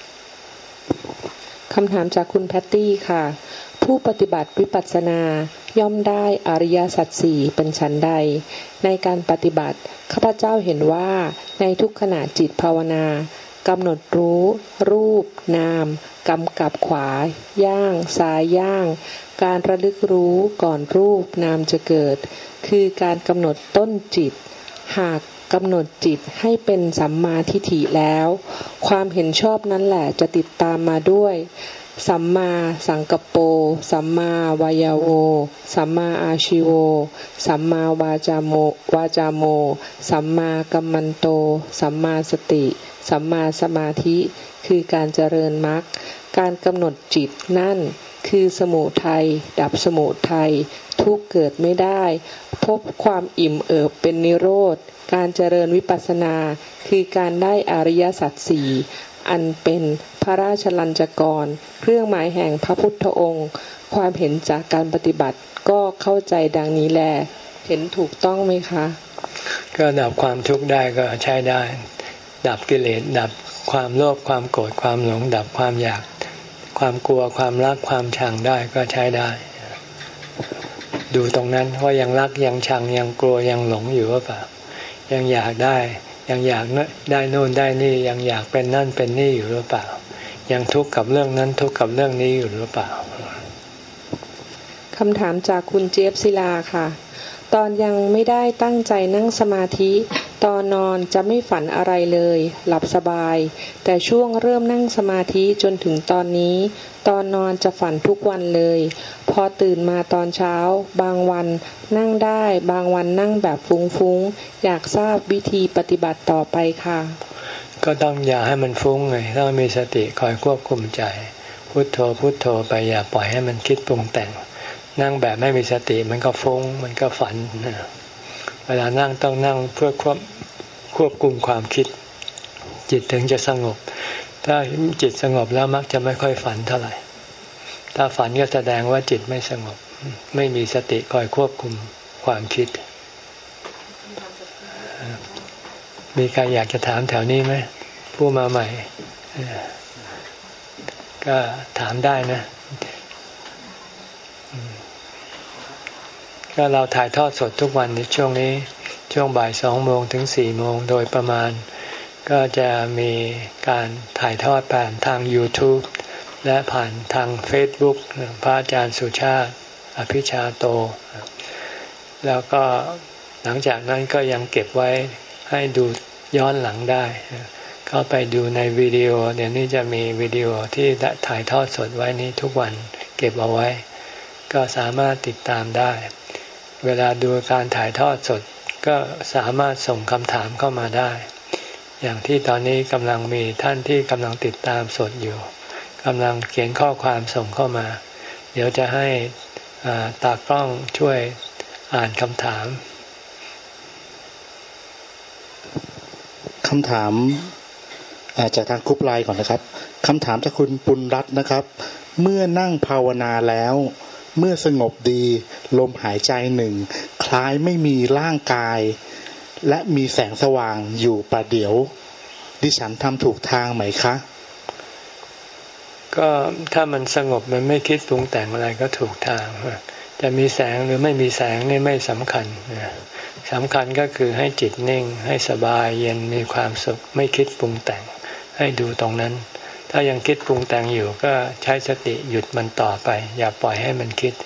คำถามจากคุณแพตตี้ค่ะผู้ปฏิบัติวิปัสสนาย่อมได้อริยสัจสี่เป็นชั้นใดในการปฏิบัติข้าพเจ้าเห็นว่าในทุกขณะจิตภาวนากำหนดรู้รูปนามกำกับขวาย่างซ้ายย่างการระลึกรู้ก่อนรูปนามจะเกิดคือการกำหนดต้นจิตหากกำหนดจิตให้เป็นสัมมาทิฏฐิแล้วความเห็นชอบนั้นแหละจะติดตามมาด้วยสัมมาสังกัปโปสัมมาวายาโวสัมมาอาชิโวสัมมาวาจาโมวาจาโมสัมมากัมมันโตสัมมาสติสัมมาสมาธิคือการเจริญมรรคการกำหนดจิตนั่นคือสมุทัยดับสมุทัยทุกข์เกิดไม่ได้พบความอิ่มเอิบเป็นนิโรธการเจริญวิปัสสนาคือการได้อริยสัจสี่อันเป็นพระราชลัญจกรเครื่องหมายแห่งพระพุทธองค์ความเห็นจากการปฏิบัติก็เข้าใจดังนี้แลเห็นถูกต้องไหมคะก็ดับความทุกข์ได้ก็ใช้ได้ดับกิเลสดับความโลภความโกรธความหลงดับความอยากความกลัวความรักความชังได้ก็ใช้ได้ดูตรงนั้นว่ายังรักยังชังยังกลัวยังหลงอยู่หรือเปล่ายังอยากได้ยังอยากได้โน่นได้นี่ยังอยากเป็นนั่นเป็นนี่อยู่หรือเปล่ายังทุกข์กับเรื่องนั้นทุกข์กับเรื่องนี้อยู่หรือเปล่าคำถามจากคุณเจี๊ยบศิลาค่ะตอนยังไม่ได้ตั้งใจนั่งสมาธิตอนนอนจะไม่ฝันอะไรเลยหลับสบายแต่ช่วงเริ่มนั่งสมาธิจนถึงตอนนี้ตอนนอนจะฝันทุกวันเลยพอตื่นมาตอนเช้าบางวันนั่งได้บางวันนั่งแบบฟุ้งๆอยากทราบวิธีปฏิบัติต่อไปค่ะก็ต้องอย่าให้มันฟุ้งไงต้องมีสติคอยควบคุมใจพุทโธพุทโธไปอย่าปล่อยให้มันคิดปรุงแต่งนั่งแบบไม่มีสติมันก็ฟุ้งมันก็ฝันเวลานั่งต้องนั่งเพื่อควบควบคุมความคิดจิตถึงจะสงบถ้าจิตสงบแล้วมักจะไม่ค่อยฝันเท่าไหร่ถ้าฝันก็แสดงว่าจิตไม่สงบไม่มีสติคอยควบคุมความคิดมีใครอยากจะถามแถวนี้ไหมผู้มาใหม่ก็ถามได้นะก็เราถ่ายทอดสดทุกวันในช่วงนี้ช่วงบ่ายสองโมงถึงสี่โมงโดยประมาณก็จะมีการถ่ายทอดผ่านทาง YouTube และผ่านทาง Facebook พระอาจารย์สุชาติอภิชาโตแล้วก็หลังจากนั้นก็ยังเก็บไว้ให้ดูย้อนหลังได้เข้าไปดูในวิดีโอเดี๋ยวนี้จะมีวิดีโอที่ถ่ายทอดสดไว้นี้ทุกวันเก็บเอาไว้ก็สามารถติดตามได้เวลาดูการถ่ายทอดสดก็สามารถส่งคำถามเข้ามาได้อย่างที่ตอนนี้กำลังมีท่านที่กำลังติดตามสดอยู่กำลังเขียนข้อความส่งเข้ามาเดี๋ยวจะให้ตากล้องช่วยอ่านคำถามคำถามจากทางกรุ๊ปไลน์ก่อนนะครับคำถามจากคุณปุณรัตน์นะครับเมื่อนั่งภาวนาแล้วเมื่อสงบดีลมหายใจหนึ่งคล้ายไม่มีร่างกายและมีแสงสว่างอยู่ประเดี๋ยวดิฉันทำถูกทางไหมคะก็ถ้ามันสงบมันไม่คิดปรุงแต่งอะไรก็ถูกทางจะมีแสงหรือไม่มีแสงนี่ไม่สำคัญสำคัญก็คือให้จิตนิ่งให้สบายเย็นมีความสุขไม่คิดปรุงแต่งให้ดูตรงนั้นถ้ายังคิดปรุงแต่งอยู่ก็ใช้สติหยุดมันต่อไปอย่าปล่อยให้มันคิด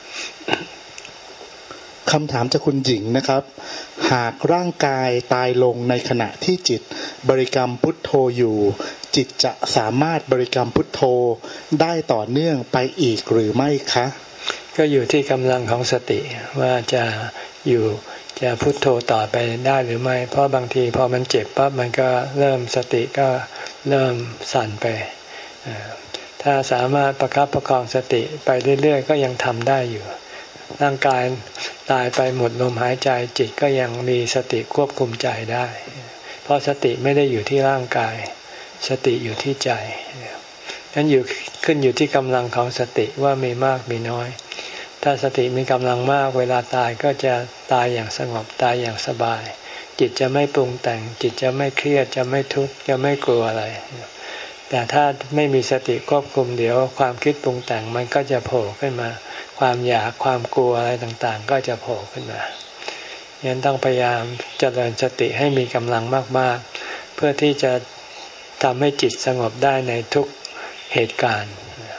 คำถามจากคุณหญิงนะครับหากร่างกายตายลงในขณะที่จิตบริกรรมพุทโธอยู่จิตจะสามารถบริกรรมพุทโธได้ต่อเนื่องไปอีกหรือไม่คะก็อยู่ที่กำลังของสติว่าจะอยู่จะพุทโธต่อไปได้หรือไม่เพราะบางทีพอมันเจ็บปั๊บมันก็เริ่มสติก็เริ่มสั่นไปถ้าสามารถประคับประคองสติไปเรื่อยๆก็ยังทำได้อยู่ร่างกายตายไปหมดลมหายใจจิตก็ยังมีสติควบคุมใจได้เพราะสติไม่ได้อยู่ที่ร่างกายสติอยู่ที่ใจนั้นอยู่ขึ้นอยู่ที่กำลังของสติว่ามีมากมีน้อยถ้าสติมีกำลังมากเวลาตายก็จะตายอย่างสงบตายอย่างสบายจิตจะไม่ปรุงแต่งจิตจะไม่เครียดจะไม่ทุกข์จะไม่กลัวอะไรแต่ถ้าไม่มีสติควบคุมเดี๋ยวความคิดปรุงแต่งมันก็จะโผล่ขึ้นมาความอยากความกลัวอะไรต่างๆก็จะโผล่ขึ้นมาฉะนั้นต้องพยายามเจริญสติให้มีกำลังมากๆเพื่อที่จะทำให้จิตสงบได้ในทุกเหตุการณ์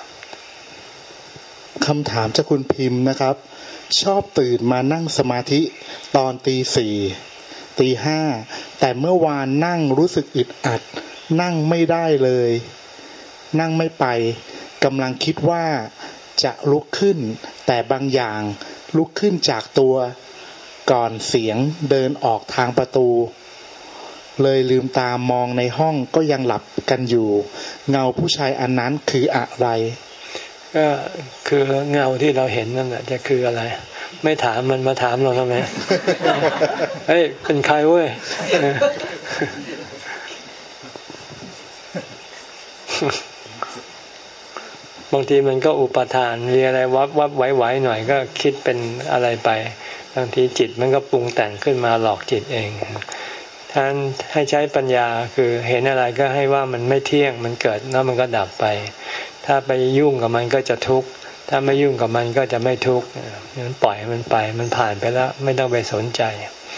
คำถามจากคุณพิมพ์นะครับชอบตื่นมานั่งสมาธิตอนตีสี่ตีห้าแต่เมื่อวานนั่งรู้สึกอึดอัดนั่งไม่ได้เลยนั่งไม่ไปกำลังคิดว่าจะลุกขึ้นแต่บางอย่างลุกขึ้นจากตัวก่อนเสียงเดินออกทางประตูเลยลืมตามองในห้องก็ยังหลับกันอยู่เงาผู้ชายอันนั้นคืออะไรก็คือเงาที่เราเห็นนั่นแหละจะคืออะไรไม่ถามมันมาถามเราทำไม เฮ้ยเป็นใครเว้ย บางทีมันก็อุปทานมีอะไรวับวับไหวๆหน่อยก็คิดเป็นอะไรไปบางทีจิตมันก็ปรุงแต่งขึ้นมาหลอกจิตเองท่านให้ใช้ปัญญาคือเห็นอะไรก็ให้ว่ามันไม่เที่ยงมันเกิดแล้วมันก็ดับไปถ้าไปยุ่งกับมันก็จะทุกข์ถ้าไม่ยุ่งกับมันก็จะไม่ทุกข์งั้นปล่อยมันไปมันผ่านไปแล้วไม่ต้องไปสนใจ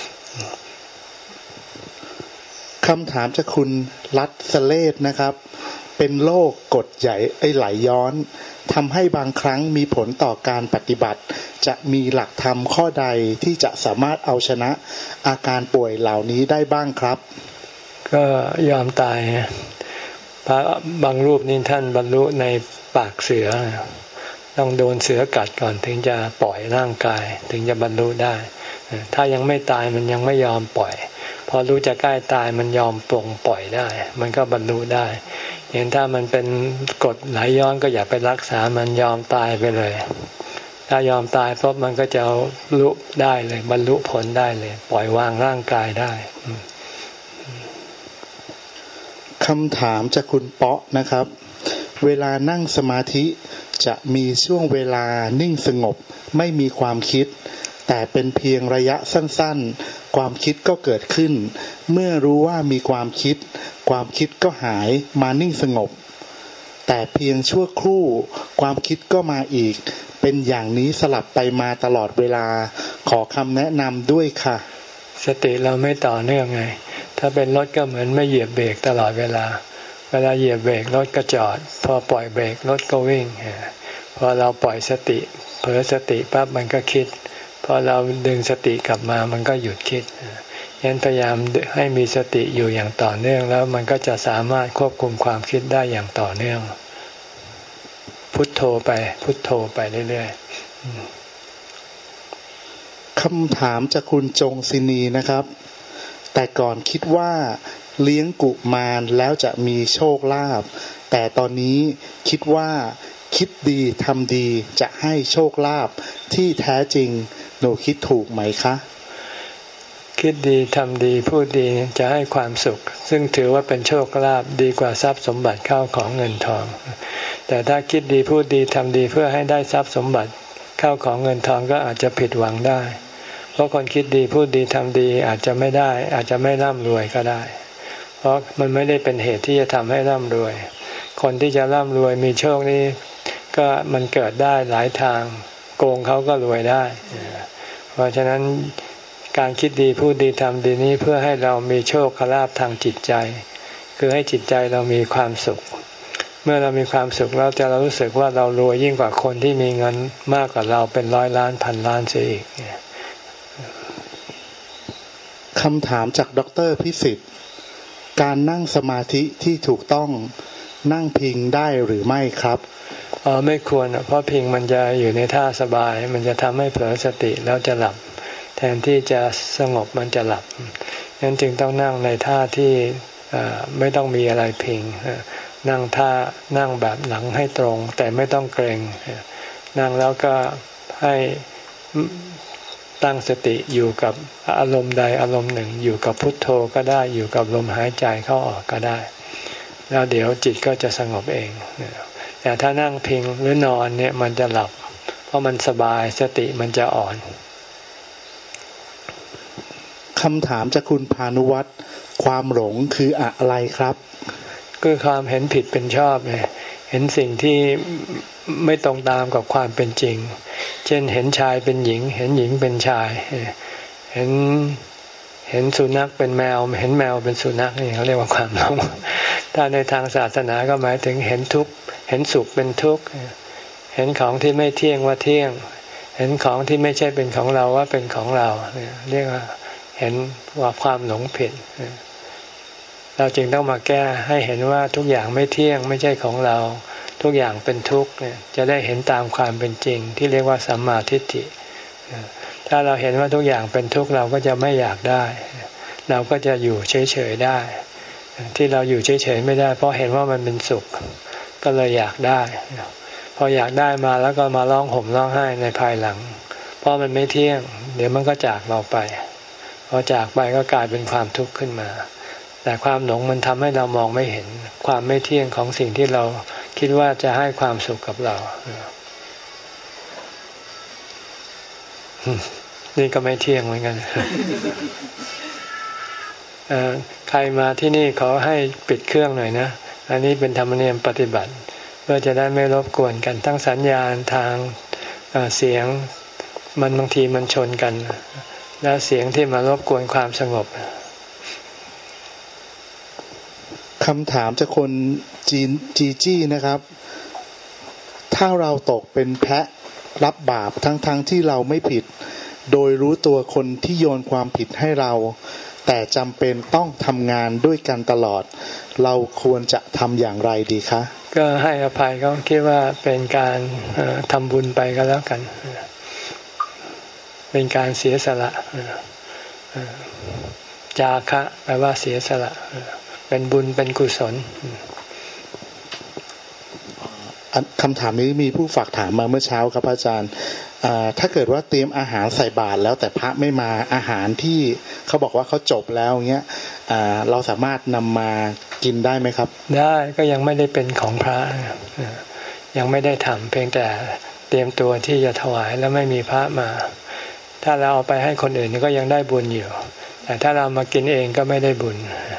คำถามจากคุณรัตสเลศนะครับเป็นโรคกรดใหญ่ไอไหลย้อนทำให้บางครั้งมีผลต่อการปฏิบัติจะมีหลักธรรมข้อใดที่จะสามารถเอาชนะอาการป่วยเหล่านี้ได้บ้างครับก็ยอมตายพระบางรูปนี่ท่านบรรลุในปากเสือต้องโดนเสือกัดก่อนถึงจะปล่อยร่างกายถึงจะบรรลุได้ถ้ายังไม่ตายมันยังไม่ยอมปล่อยพอรู้จะใกล้ตายมันยอมปลงปล่อยได้มันก็บรรลุได้อย่างถ้ามันเป็นกรดไหลย้อนก็อย่าไปรักษามันยอมตายไปเลยถ้ายอมตายปุ๊บมันก็จะบรรลุได้เลยบรรลุผลได้เลยปล่อยวางร่างกายได้คำถามจากคุณเปาะนะครับเวลานั่งสมาธิจะมีช่วงเวลานิ่งสงบไม่มีความคิดแต่เป็นเพียงระยะสั้นๆความคิดก็เกิดขึ้นเมื่อรู้ว่ามีความคิดความคิดก็หายมานิ่งสงบแต่เพียงชั่วครู่ความคิดก็มาอีกเป็นอย่างนี้สลับไปมาตลอดเวลาขอคำแนะนำด้วยค่ะสติเราไม่ต่อเนื่องไงถ้าเป็นรถก็เหมือนไม่เหยียบเบรกตลอดเวลาเวลาเหยียบเบรกรถก็จอดพอปล่อยเบรกรถก็วิ่งพอเราปล่อยสติเผลอสติปั๊บมันก็คิดพอเราดึงสติกลับมามันก็หยุดคิดงั้นพยายามให้มีสติอยู่อย่างต่อเนื่องแล้วมันก็จะสามารถควบคุมความคิดได้อย่างต่อเนื่องพุทโธไปพุทโธไปเรื่อยๆคำถามจากคุณจงศินีนะครับแต่ก่อนคิดว่าเลี้ยงกุมารแล้วจะมีโชคลาภแต่ตอนนี้คิดว่าคิดดีทำดีจะให้โชคลาภที่แท้จริงหนูคิดถูกไหมคะคิดดีทำดีพูดดีจะให้ความสุขซึ่งถือว่าเป็นโชคลาภดีกว่าทรัพย์สมบัติเข้าของเงินทองแต่ถ้าคิดดีพูดดีทำดีเพื่อให้ได้ทรัพย์สมบัติเข้าของเงินทองก็อาจจะผิดหวังได้เพราะคนคิดดีพูดดีทำดีอาจจะไม่ได้อาจจะไม่ร่ำรวยก็ได้เพราะมันไม่ได้เป็นเหตุที่จะทำให้ร่ำรวยคนที่จะร่ำรวยมีโชคนี้ก็มันเกิดได้หลายทางโกงเขาก็รวยได้เพราะฉะนั้นการคิดดีพูดดีทำดีนี้เพื่อให้เรามีโชคลาภทางจิตใจคือให้จิตใจเรามีความสุขเมื่อเรามีความสุขเราจะรู้สึกว่าเรารวยยิ่งกว่าคนที่มีเงินมากกว่าเราเป็นร้อยล้านพันล้านเสียอีกคำถามจากดร.พิสิทธิ์การนั่งสมาธิที่ถูกต้องนั่งพิงได้หรือไม่ครับอ๋อไม่ควรเพราะพิงมันจะอยู่ในท่าสบายมันจะทำให้เผลอสติแล้วจะหลับแทนที่จะสงบมันจะหลับงั้นจึงต้องนั่งในท่าที่ไม่ต้องมีอะไรพิงนั่งท่านั่งแบบหลังให้ตรงแต่ไม่ต้องเกรงนั่งแล้วก็ให้ตั้งสติอยู่กับอารมณ์ใดอารมณ์หนึ่งอยู่กับพุทโธก็ได้อยู่กับลมหายใจเข้าออกก็ได้แล้วเดี๋ยวจิตก็จะสงบเองแต่ถ้านั่งพิงหรือนอนเนี่ยมันจะหลับเพราะมันสบายสติมันจะอ่อนคำถามจากคุณพานุวัฒน์ความหลงคืออะไรครับคือความเห็นผิดเป็นชอบไงเห็นสิ่งที่ไม่ตรงตามกับความเป็นจริงเช่นเห็นชายเป็นหญิงเห็นหญิงเป็นชายเห็นเห็นสุนัขเป็นแมวเห็นแมวเป็นสุนัขนี่เขาเรียกว่าความหลงถ้าในทางศาสนาก็หมายถึงเห็นทุกข์เห็นสุขเป็นทุกข์เห็นของที่ไม่เที่ยงว่าเที่ยงเห็นของที่ไม่ใช่เป็นของเราว่าเป็นของเราเรียกว่าเห็นว่าความหลงผิดเราจึงต้องมาแก้ให้เห็นว่าทุกอย่างไม่เที่ยงไม่ใช่ของเราทุกอย่างเป็นทุกข์เนี่ยจะได้เห็นตามความเป็นจริงที่เรียกว่าสัมมาทิฏฐิถ้าเราเห็นว่าทุกอย่างเป็นทุกข์เราก็จะไม่อยากได้เราก็จะอยู่เฉยๆได้ที่เราอยู่เฉยๆไม่ได้เพราะเห็นว่ามันเป็นสุขก็เลยอยากได้พออยากได้มาแล้วก็มาร้องห่มร้องไห้ในภายหลังเพราะมันไม่เที่ยงเดี๋ยวมันก็จากเราไปพอจากไปก็กลายเป็นความทุกข์ขึ้นมาแต่ความหลงมันทำให้เรามองไม่เห็นความไม่เที่ยงของสิ่งที่เราคิดว่าจะให้ความสุขกับเรานี่ก็ไม่เที่ยงเหมือนกัน ใครมาที่นี่ขอให้ปิดเครื่องหน่อยนะอันนี้เป็นธรรมเนียมปฏิบัติเพื่อจะได้ไม่รบกวนกันทั้งสัญญาณทางเสียงมันบางทีมันชนกันและเสียงที่มารบกวนความสงบคำถามจากคนจีนจีจี้นะครับถ้าเราตกเป็นแพะรับบาปทั้งๆ ท, ที่เราไม่ผิดโดยรู้ตัวคนที่โยนความผิดให้เราแต่จำเป็นต้องทำงานด้วยกันตลอดเราควรจะทำอย่างไรดีคะก็ให้อภัยเขาคิดว่าเป็นการทำบุญไปก็แล้วกันเป็นการเสียสละจาคะแปลว่าเสียสละเป็นบุญเป็นกุศลคำถามนี้มีผู้ฝากถามมาเมื่อเช้าครับอาจารย์ถ้าเกิดว่าเตรียมอาหารใส่บาตรแล้วแต่พระไม่มาอาหารที่เขาบอกว่าเขาจบแล้วเงี้ยเราสามารถนำมากินได้ไหมครับได้ก็ยังไม่ได้เป็นของพระยังไม่ได้ทำเพียงแต่เตรียมตัวที่จะถวายแล้วไม่มีพระมาถ้าเราเอาไปให้คนอื่นก็ยังได้บุญอยู่แต่ถ้าเรามากินเองก็ไม่ได้บุญ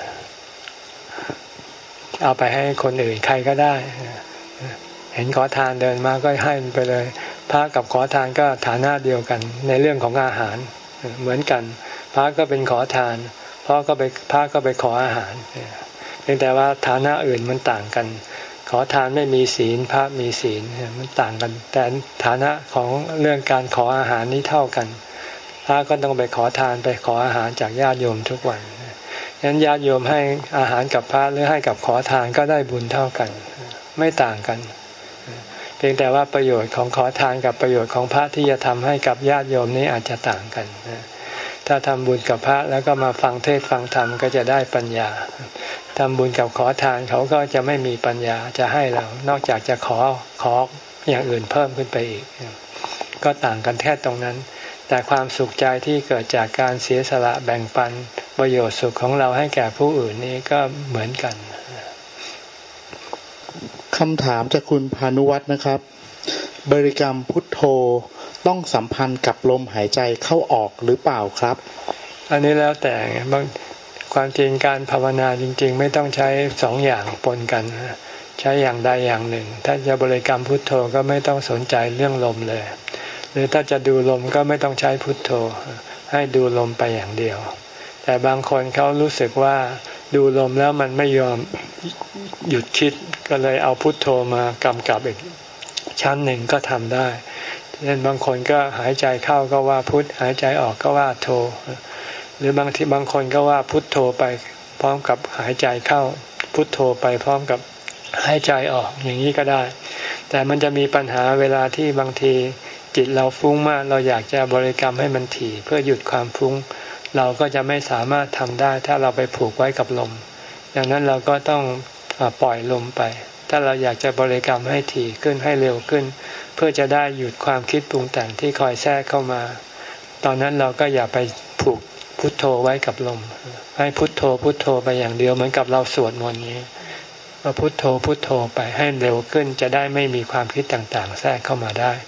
เอาไปให้คนอื่นใครก็ได้เห็นขอทานเดินมาก็ให้ไปเลยพระกับขอทานก็ฐานะเดียวกันในเรื่องของอาหารเหมือนกันพระก็เป็นขอทานพระก็ไปพระก็ไปขออาหารเพียงแต่ว่าฐานะอื่นมันต่างกันขอทานไม่มีศีลพระมีศีลมันต่างกันแต่ฐานะของเรื่องการขออาหารนี้เท่ากันพระก็ต้องไปขอทานไปขออาหารจากญาติโยมทุกวันฉะนั้นญาติโยมให้อาหารกับพระหรือให้กับขอทานก็ได้บุญเท่ากันไม่ต่างกันเพียงแต่ว่าประโยชน์ของขอทานกับประโยชน์ของพระที่จะทำให้กับญาติโยมนี้อาจจะต่างกันถ้าทำบุญกับพระแล้วก็มาฟังเทศฟังธรรมก็จะได้ปัญญาทำบุญกับขอทานเขาก็จะไม่มีปัญญาจะให้เรานอกจากจะขอขออย่างอื่นเพิ่มขึ้นไปอีกก็ต่างกันแค่ตรงนั้นแต่ความสุขใจที่เกิดจากการเสียสละแบ่งปันประโยชน์สุขของเราให้แก่ผู้อื่นนี้ก็เหมือนกันคำถามจากคุณพานุวัฒน์นะครับบริกรรมพุทโธต้องสัมพันธ์กับลมหายใจเข้าออกหรือเปล่าครับอันนี้แล้วแต่บางความจริงการภาวนาจริงๆไม่ต้องใช้สองอย่างปนกันใช้อย่างใดอย่างหนึ่งถ้าจะบริกรรมพุทโธก็ไม่ต้องสนใจเรื่องลมเลยหรือถ้าจะดูลมก็ไม่ต้องใช้พุทโธให้ดูลมไปอย่างเดียวแต่บางคนเขารู้สึกว่าดูลมแล้วมันไม่ยอมหยุดคิดก็เลยเอาพุทโธมากำกับอีกชั้นหนึ่งก็ทำได้เช่นบางคนก็หายใจเข้าก็ว่าพุทหายใจออกก็ว่าโธหรือบางทีบางคนก็ว่าพุทโธไปพร้อมกับหายใจเข้าพุทโธไปพร้อมกับหายใจออกอย่างนี้ก็ได้แต่มันจะมีปัญหาเวลาที่บางทีจิตเราฟุ้งมากเราอยากจะบริกรรมให้มันถี่เพื่อหยุดความฟุ้งเราก็จะไม่สามารถทำได้ถ้าเราไปผูกไว้กับลมดังนั้นเราก็ต้องปล่อยลมไปถ้าเราอยากจะบริกรรมให้ถี่ขึ้นให้เร็วขึ้นเพื่อจะได้หยุดความคิดปรุงแต่งที่คอยแทรกเข้ามาตอนนั้นเราก็อย่าไปผูกพุทโธไว้กับลมให้พุทโธพุทโธไปอย่างเดียวเหมือนกับเราสวดมนต์นี้ก็พุทโธพุทโธไปให้เร็วขึ้นจะได้ไม่มีความคิดต่างๆแทรกเข้ามาได้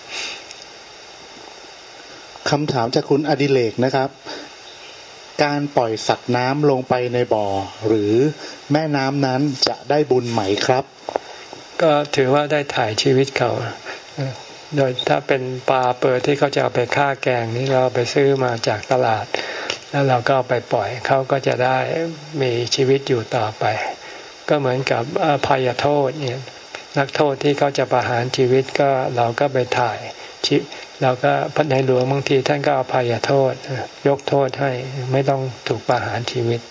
คำถามจากคุณอดิเรกนะครับการปล่อยสัตว์น้ำลงไปในบ่อหรือแม่น้ำนั้นจะได้บุญไหมครับก็ถือว่าได้ถ่ายชีวิตเขาโดยถ้าเป็นปลาเปิดที่เขาจะเอาไปฆ่าแกงนี้เราไปซื้อมาจากตลาดแล้วเราก็เอาไปปล่อยเขาก็จะได้มีชีวิตอยู่ต่อไปก็เหมือนกับอภัยโทษเนี่ยนักโทษที่เขาจะประหารชีวิตก็เราก็ไปถ่ายชีเราก็ในหลวงบางทีท่านก็อภัยโทษยกโทษให้ไม่ต้องถูกประหารชีวิต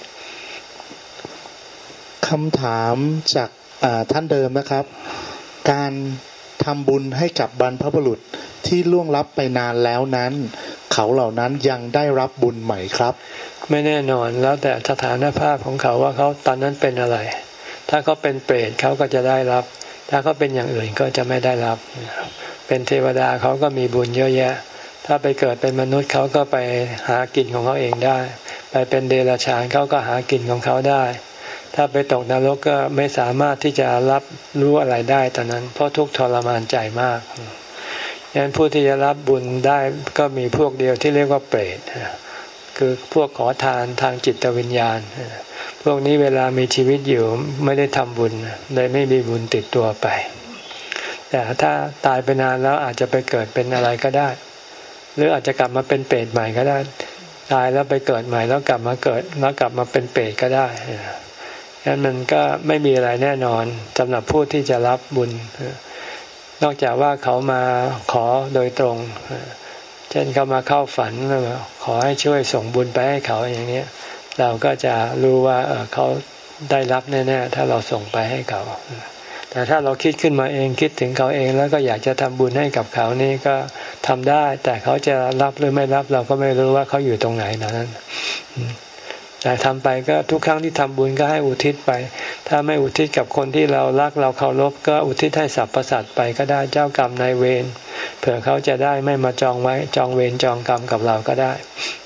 คำถามจากท่านเดิมนะครับการทำบุญให้กับบรรพบุรุษที่ล่วงลับไปนานแล้วนั้นเขาเหล่านั้นยังได้รับบุญไหมครับไม่แน่นอนแล้วแต่สถานภาพของเขาว่าเขาตอนนั้นเป็นอะไรถ้าเขาเป็นเปรตเขาก็จะได้รับถ้าเขาเป็นอย่างอื่นก็จะไม่ได้รับเป็นเทวดาเขาก็มีบุญเยอะแยะถ้าไปเกิดเป็นมนุษย์เขาก็ไปหากินของเขาเองได้ไปเป็นเดรัจฉานเขาก็หากินของเขาได้ถ้าไปตกนรกก็ไม่สามารถที่จะรับรู้อะไรได้ตอนนั้นเพราะทุกข์ทรมานใจมากดังนั้นผู้ที่จะรับบุญได้ก็มีพวกเดียวที่เรียกว่าเปรตคือพวกขอทานทางจิตวิญญาณพวกนี้เวลามีชีวิตอยู่ไม่ได้ทำบุญเลยไม่มีบุญติดตัวไปแต่ถ้าตายไปนานแล้วอาจจะไปเกิดเป็นอะไรก็ได้หรืออาจจะกลับมาเป็นเปรตใหม่ก็ได้ตายแล้วไปเกิดใหม่แล้วกลับมาเกิดแล้วกลับมาเป็นเปรตก็ได้ฉะนั้นมันก็ไม่มีอะไรแน่นอนสำหรับผู้ที่จะรับบุญนอกจากว่าเขามาขอโดยตรงเช่นเขามาเข้าฝันขอให้ช่วยส่งบุญไปให้เขาอย่างนี้เราก็จะรู้ว่าเออเขาได้รับแน่ๆถ้าเราส่งไปให้เขาแต่ถ้าเราคิดขึ้นมาเองคิดถึงเขาเองแล้วก็อยากจะทำบุญให้กับเขานี่ก็ทำได้แต่เขาจะรับหรือไม่รับเราก็ไม่รู้ว่าเขาอยู่ตรงไหนนั้นแต่ทำไปก็ทุกครั้งที่ทำบุญก็ให้อุทิศไปถ้าไม่อุทิศกับคนที่เรารักเราเคารพก็อุทิศให้สรรพสัตว์ไปก็ได้เจ้ากรรมนายเวรเผื่อเขาจะได้ไม่มาจองไว้จองเวรจองกรรมกับเราก็ได้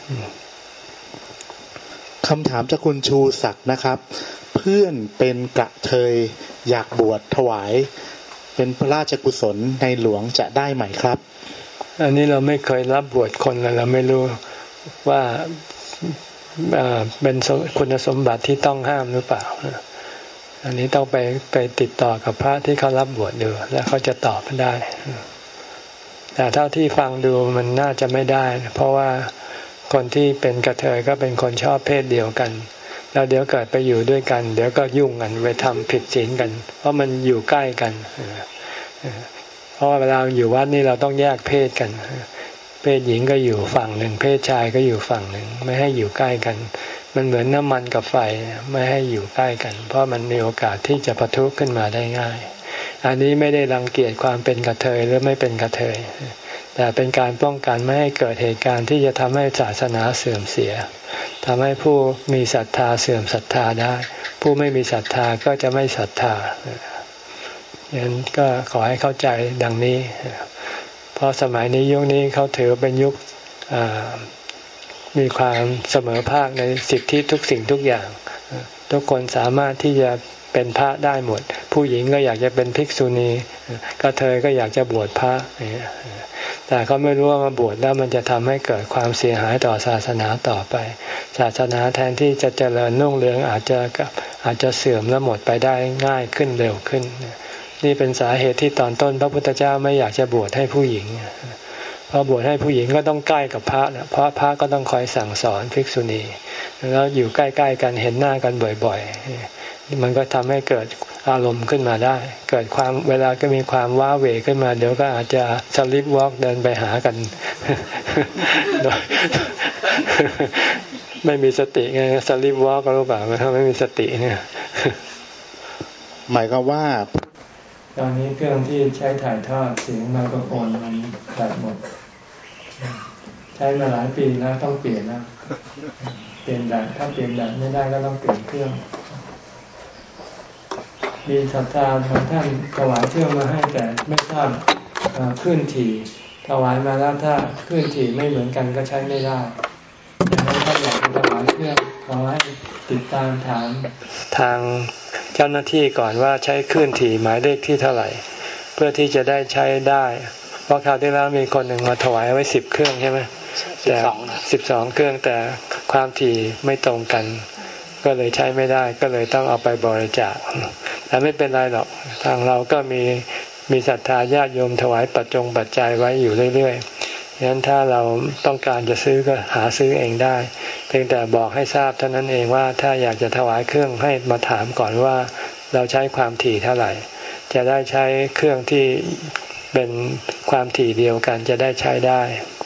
คำถามจากคุณชูศักดิ์นะครับเพื่อนเป็นกระเทยอยากบวชถวายเป็นพระราชกุศลในหลวงจะได้ไหมครับอันนี้เราไม่เคยรับบวชคนเลยเราไม่รู้ว่าเป็นคุณสมบัติที่ต้องห้ามหรือเปล่าอันนี้ต้องไปไปติดต่อกับพระที่เขารับบวชดูแล้วเขาจะตอบได้แต่เท่าที่ฟังดูมันน่าจะไม่ได้เพราะว่าคนที่เป็นกระเทยก็เป็นคนชอบเพศเดียวกันแล้วเดี๋ยวเกิดไปอยู่ด้วยกันเดี๋ยวก็ยุ่งกันไปทำผิดศีลกันเพราะมันอยู่ใกล้กันเพราะว่าเวลาอยู่วัดนี่เราต้องแยกเพศกันเพศหญิงก็อยู่ฝั่งหนึ่งเพศชายก็อยู่ฝั่งหนึ่งไม่ให้อยู่ใกล้กันมันเหมือนน้ำมันกับไฟไม่ให้อยู่ใกล้กันเพราะมันมีโอกาสที่จะปะทุขึ้นมาได้ง่ายอันนี้ไม่ได้รังเกียจความเป็นกระเทยหรือไม่เป็นกระเทยแต่เป็นการป้องกันไม่ให้เกิดเหตุการณ์ที่จะทำให้ศาสนาเสื่อมเสียทำให้ผู้มีศรัทธาเสื่อมศรัทธาได้ผู้ไม่มีศรัทธาก็จะไม่ศรัทธาฉะนั้นก็ขอให้เข้าใจดังนี้เพราะสมัยนี้ยุคนี้เขาถือเป็นยุคมีความเสมอภาคในสิทธิทุกสิ่งทุกอย่างทุกคนสามารถที่จะเป็นพระได้หมดผู้หญิงก็อยากจะเป็นภิกษุณีกระเทยก็อยากจะบวชพระแต่เขาไม่รู้ว่ามาบวชแล้วมันจะทำให้เกิดความเสียหายต่อศาสนาต่อไปศาสนาแทนที่จะเจริญรุ่งเรืองอาจจะอาจจะเสื่อมและหมดไปได้ง่ายขึ้นเร็วขึ้นนี่เป็นสาเหตุที่ตอนต้นพระพุทธเจ้าไม่อยากจะบวชให้ผู้หญิงเพราะบวชให้ผู้หญิงก็ต้องใกล้กับพระนะเพราะพระก็ต้องคอยสั่งสอนภิกษุณีแล้วอยู่ใกล้ๆกันเห็นหน้ากันบ่อยๆมันก็ทำให้เกิดอารมณ์ขึ้นมาได้เกิดความเวลาก็มีความว้าเหวขึ้นมาเดี๋ยวก็อาจจะสลิปวอล์กเดินไปหากัน ไม่มีสติไงสลิปวอล์กก็รู้เปล่าถ้าไม่มีสติเนี่ยหมายความว่าตอนนี้เครื่องที่ใช้ถ่ายทอดเสียงไมโครโฟนมันแบตหมดใช้มาหลายปีแล้วต้องเปลี่ยนนะเปลี่ยนแบตถ้าเปลี่ยนแบตไม่ได้ก็ต้องเปลี่ยนเครื่องมีศรัทธาบางท่านถวายเครื่องมาให้แต่ไม่ทราบคลื่นถี่ถวายมาแล้วถ้าคลื่นถี่ไม่เหมือนกันก็ใช้ไม่ได้ดังนั้นถ้าอยากจะถวายเครื่องขอให้ติดตามถามทางเจ้าหน้าที่ก่อนว่าใช้คลื่นถี่หมายเลขที่เท่าไหร่เพื่อที่จะได้ใช้ได้เพราะคราวที่แล้วมีคนหนึ่งมาถวายไว้สิบเครื่องใช่ไหมแต่สิบสองเครื่องแต่ความถี่ไม่ตรงกันก็เลยใช้ไม่ได้ก็เลยต้องเอาไปบริจาคแต่ไม่เป็นไรหรอกทางเราก็มีมีศรัทธาญาติโยมถวายปัจจงปัจจัยไว้อยู่เรื่อยๆงั้นถ้าเราต้องการจะซื้อก็หาซื้อเองได้เพียงแต่บอกให้ทราบเท่านั้นเองว่าถ้าอยากจะถวายเครื่องให้มาถามก่อนว่าเราใช้ความถี่เท่าไหร่จะได้ใช้เครื่องที่เป็นความถี่เดียวกันจะได้ใช้ได้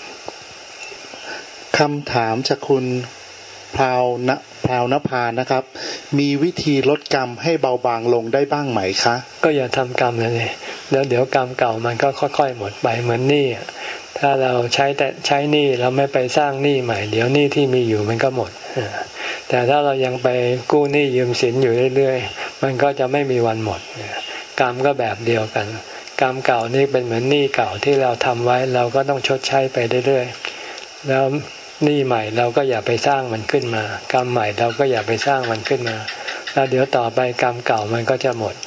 คำถามจากคุณพราวณพราวนภานะครับมีวิธีลดกรรมให้เบาบางลงได้บ้างไหมคะก็อย่าทำกรรมเลยแล้วเดี๋ยวกรรมเก่ามันก็ค่อยๆหมดไปเหมือนหนี้ถ้าเราใช้แต่ใช้หนี้เราไม่ไปสร้างหนี้ใหม่เดี๋ยวหนี้ที่มีอยู่มันก็หมดแต่ถ้าเรายังไปกู้หนี้ยืมสินอยู่เรื่อยๆมันก็จะไม่มีวันหมดกรรมก็แบบเดียวกันกรรมเก่านี่เป็นเหมือนหนี้เก่าที่เราทำไว้เราก็ต้องชดใช้ไปเรื่อยๆแล้วหนี้ใหม่เราก็อย่าไปสร้างมันขึ้นมากรรมใหม่เราก็อย่าไปสร้างมันขึ้นมาแล้วเดี๋ยวต่อไปกรรมเก่ามันก็จะหมด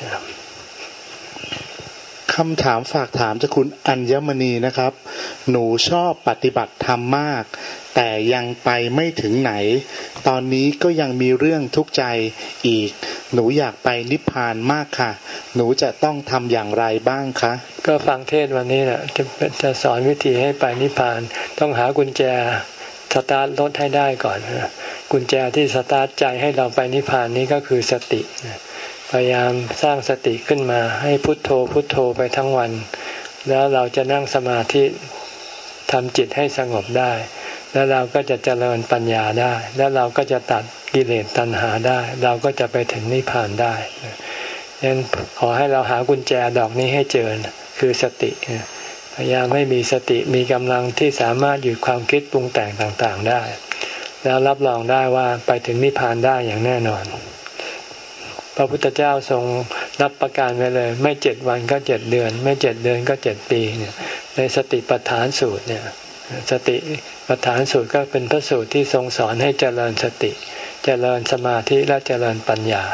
คำถามฝากถามจากคุณอัญมณีนะครับหนูชอบปฏิบัติธรรมมากแต่ยังไปไม่ถึงไหนตอนนี้ก็ยังมีเรื่องทุกข์ใจอีกหนูอยากไปนิพพานมากค่ะหนูจะต้องทำอย่างไรบ้างคะก็ฟังเทศวันนี้แหละจะจะสอนวิธีให้ไปนิพพานต้องหากุญแจสตาร์ทรถให้ได้ก่อนกุญแจที่สตาร์ทใจให้เราไปนิพพานนี้ก็คือสติพยายามสร้างสติขึ้นมาให้พุทโธพุทโธไปทั้งวันแล้วเราจะนั่งสมาธิทำจิตให้สงบได้แล้วเราก็จะเจริญปัญญาได้แล้วเราก็จะตัดกิเลสตัณหาได้เราก็จะไปถึงนิพพานได้ดังนั้นขอให้เราหากุญแจดอกนี้ให้เจอคือสติพยายามให้มีสติมีกำลังที่สามารถหยุดความคิดปรุงแต่งต่างๆได้แล้วรับรองได้ว่าไปถึงนิพพานได้อย่างแน่นอนพระพุทธเจ้าทรงรับประกันไว้เลยไม่เจ็ดวันก็เจ็ดเดือนไม่เจ็ดเดือนก็เจ็ดปีเนี่ยในสติปัฏฐานสูตรเนี่ยสติปัฏฐานสูตรก็เป็นพระสูตรที่ทรงสอนให้เจริญสติเจริญสมาธิและเจริญปัญญา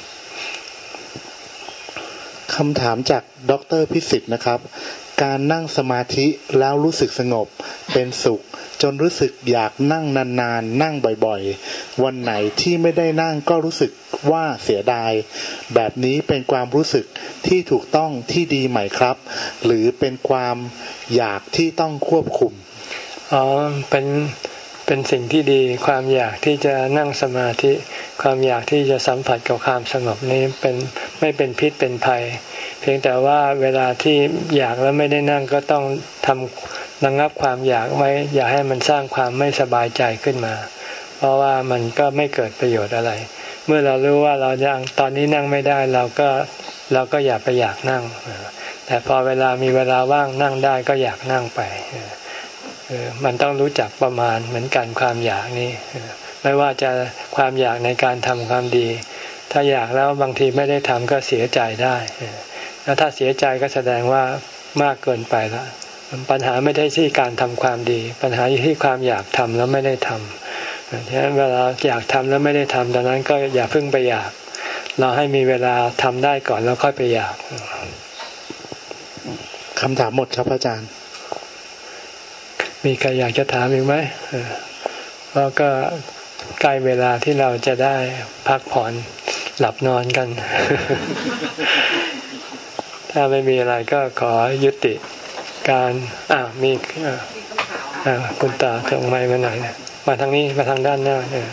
คำถามจากดร.พิสิทธิ์นะครับการนั่งสมาธิแล้วรู้สึกสงบเป็นสุขจนรู้สึกอยากนั่งนานๆนั่งบ่อยๆวันไหนที่ไม่ได้นั่งก็รู้สึกว่าเสียดายแบบนี้เป็นความรู้สึกที่ถูกต้องที่ดีไหมครับหรือเป็นความอยากที่ต้องควบคุมอ๋อเป็นเป็นสิ่งที่ดีความอยากที่จะนั่งสมาธิความอยากที่จะสัมผัสกับความสงบนี้เป็นไม่เป็นพิษเป็นภัยเพียงแต่ว่าเวลาที่อยากแล้วไม่ได้นั่งก็ต้องทำระงับความอยากไว้อย่าให้มันสร้างความไม่สบายใจขึ้นมาเพราะว่ามันก็ไม่เกิดประโยชน์อะไรเมื่อเรารู้ว่าเรายังตอนนี้นั่งไม่ได้เราก็เราก็อย่าไปอยากนั่งแต่พอเวลามีเวลาว่างนั่งได้ก็อยากนั่งไปมันต้องรู้จักประมาณเหมือนกันความอยากนี้ไม่ว่าจะความอยากในการทำความดีถ้าอยากแล้วบางทีไม่ได้ทำก็เสียใจได้แล้วถ้าเสียใจก็แสดงว่ามากเกินไปแล้วปัญหาไม่ได้ที่การทำความดีปัญหาอยู่ที่ความอยากทำแล้วไม่ได้ทำฉะนั้นเวลาอยากทำแล้วไม่ได้ทำตอนนั้นก็อย่าเพิ่งไปอยากเราให้มีเวลาทำได้ก่อนแล้วค่อยไปอยากคำถามหมดครับอาจารย์มีใครอยากจะถามอีกไหมเพราะก็ใกล้เวลาที่เราจะได้พักผ่อนหลับนอนกัน ถ้าไม่มีอะไรก็ขอยุติการอ่ามีอ่าคุณตาตรงไม้มาหน่อยมาทางนี้มาทางด้านหน้าเนี่ย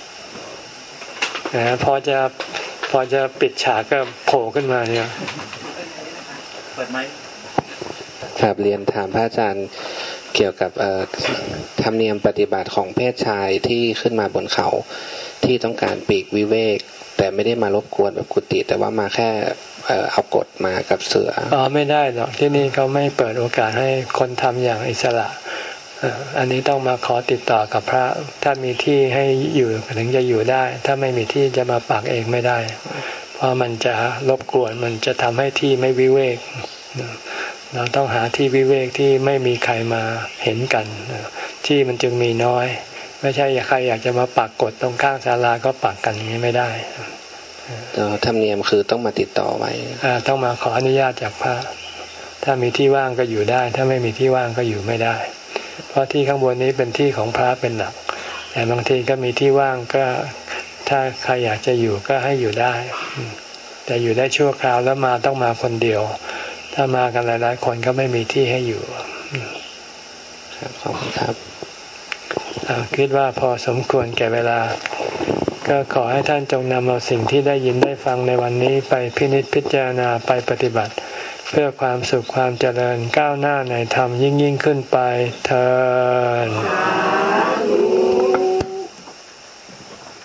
นะพอจะพอจะปิดฉากก็โผล่ขึ้นมาเนี่ยเปิดไหมครับเรียนถามพระอาจารย์เกี่ยวกับธรรมเนียมปฏิบัติของเพศชายที่ขึ้นมาบนเขาที่ต้องการปีกวิเวกแต่ไม่ได้มารบกวนแบบกุฏิแต่ว่ามาแค่เอากฎมากับเสืออ๋อไม่ได้หรอกที่นี่เขาไม่เปิดโอกาสให้คนทำอย่างอิสระอันนี้ต้องมาขอติดต่อกับพระถ้ามีที่ให้อยู่ถึงจะอยู่ได้ถ้าไม่มีที่จะมาปักเองไม่ได้เพราะมันจะรบกวนมันจะทำให้ที่ไม่วิเวกเราต้องหาที่วิเวกที่ไม่มีใครมาเห็นกันที่มันจึงมีน้อยไม่ใช่ใครอยากจะมาปักกฎตรงข้างศาลาก็ปักกันอย่างนี้ไม่ได้ธรรมเนียมคือต้องมาติดต่อไว้ต้องมาขออนุญาตจากพระถ้ามีที่ว่างก็อยู่ได้ถ้าไม่มีที่ว่างก็อยู่ไม่ได้เพราะที่ข้างบนนี้เป็นที่ของพระเป็นหลักแต่บางทีก็มีที่ว่างก็ถ้าใครอยากจะอยู่ก็ให้อยู่ได้แต่อยู่ได้ชั่วคราวแล้วมาต้องมาคนเดียวถ้ามากันหลายๆคนก็ไม่มีที่ให้อยู่ครับขอบคุณครับคิดว่าพอสมควรแก่เวลาก็ขอให้ท่านจงนำเอาสิ่งที่ได้ยินได้ฟังในวันนี้ไปพินิจพิจารณาไปปฏิบัติเพื่อความสุขความเจริญก้าวหน้าในธรรมยิ่งยิ่งขึ้นไปเทอญ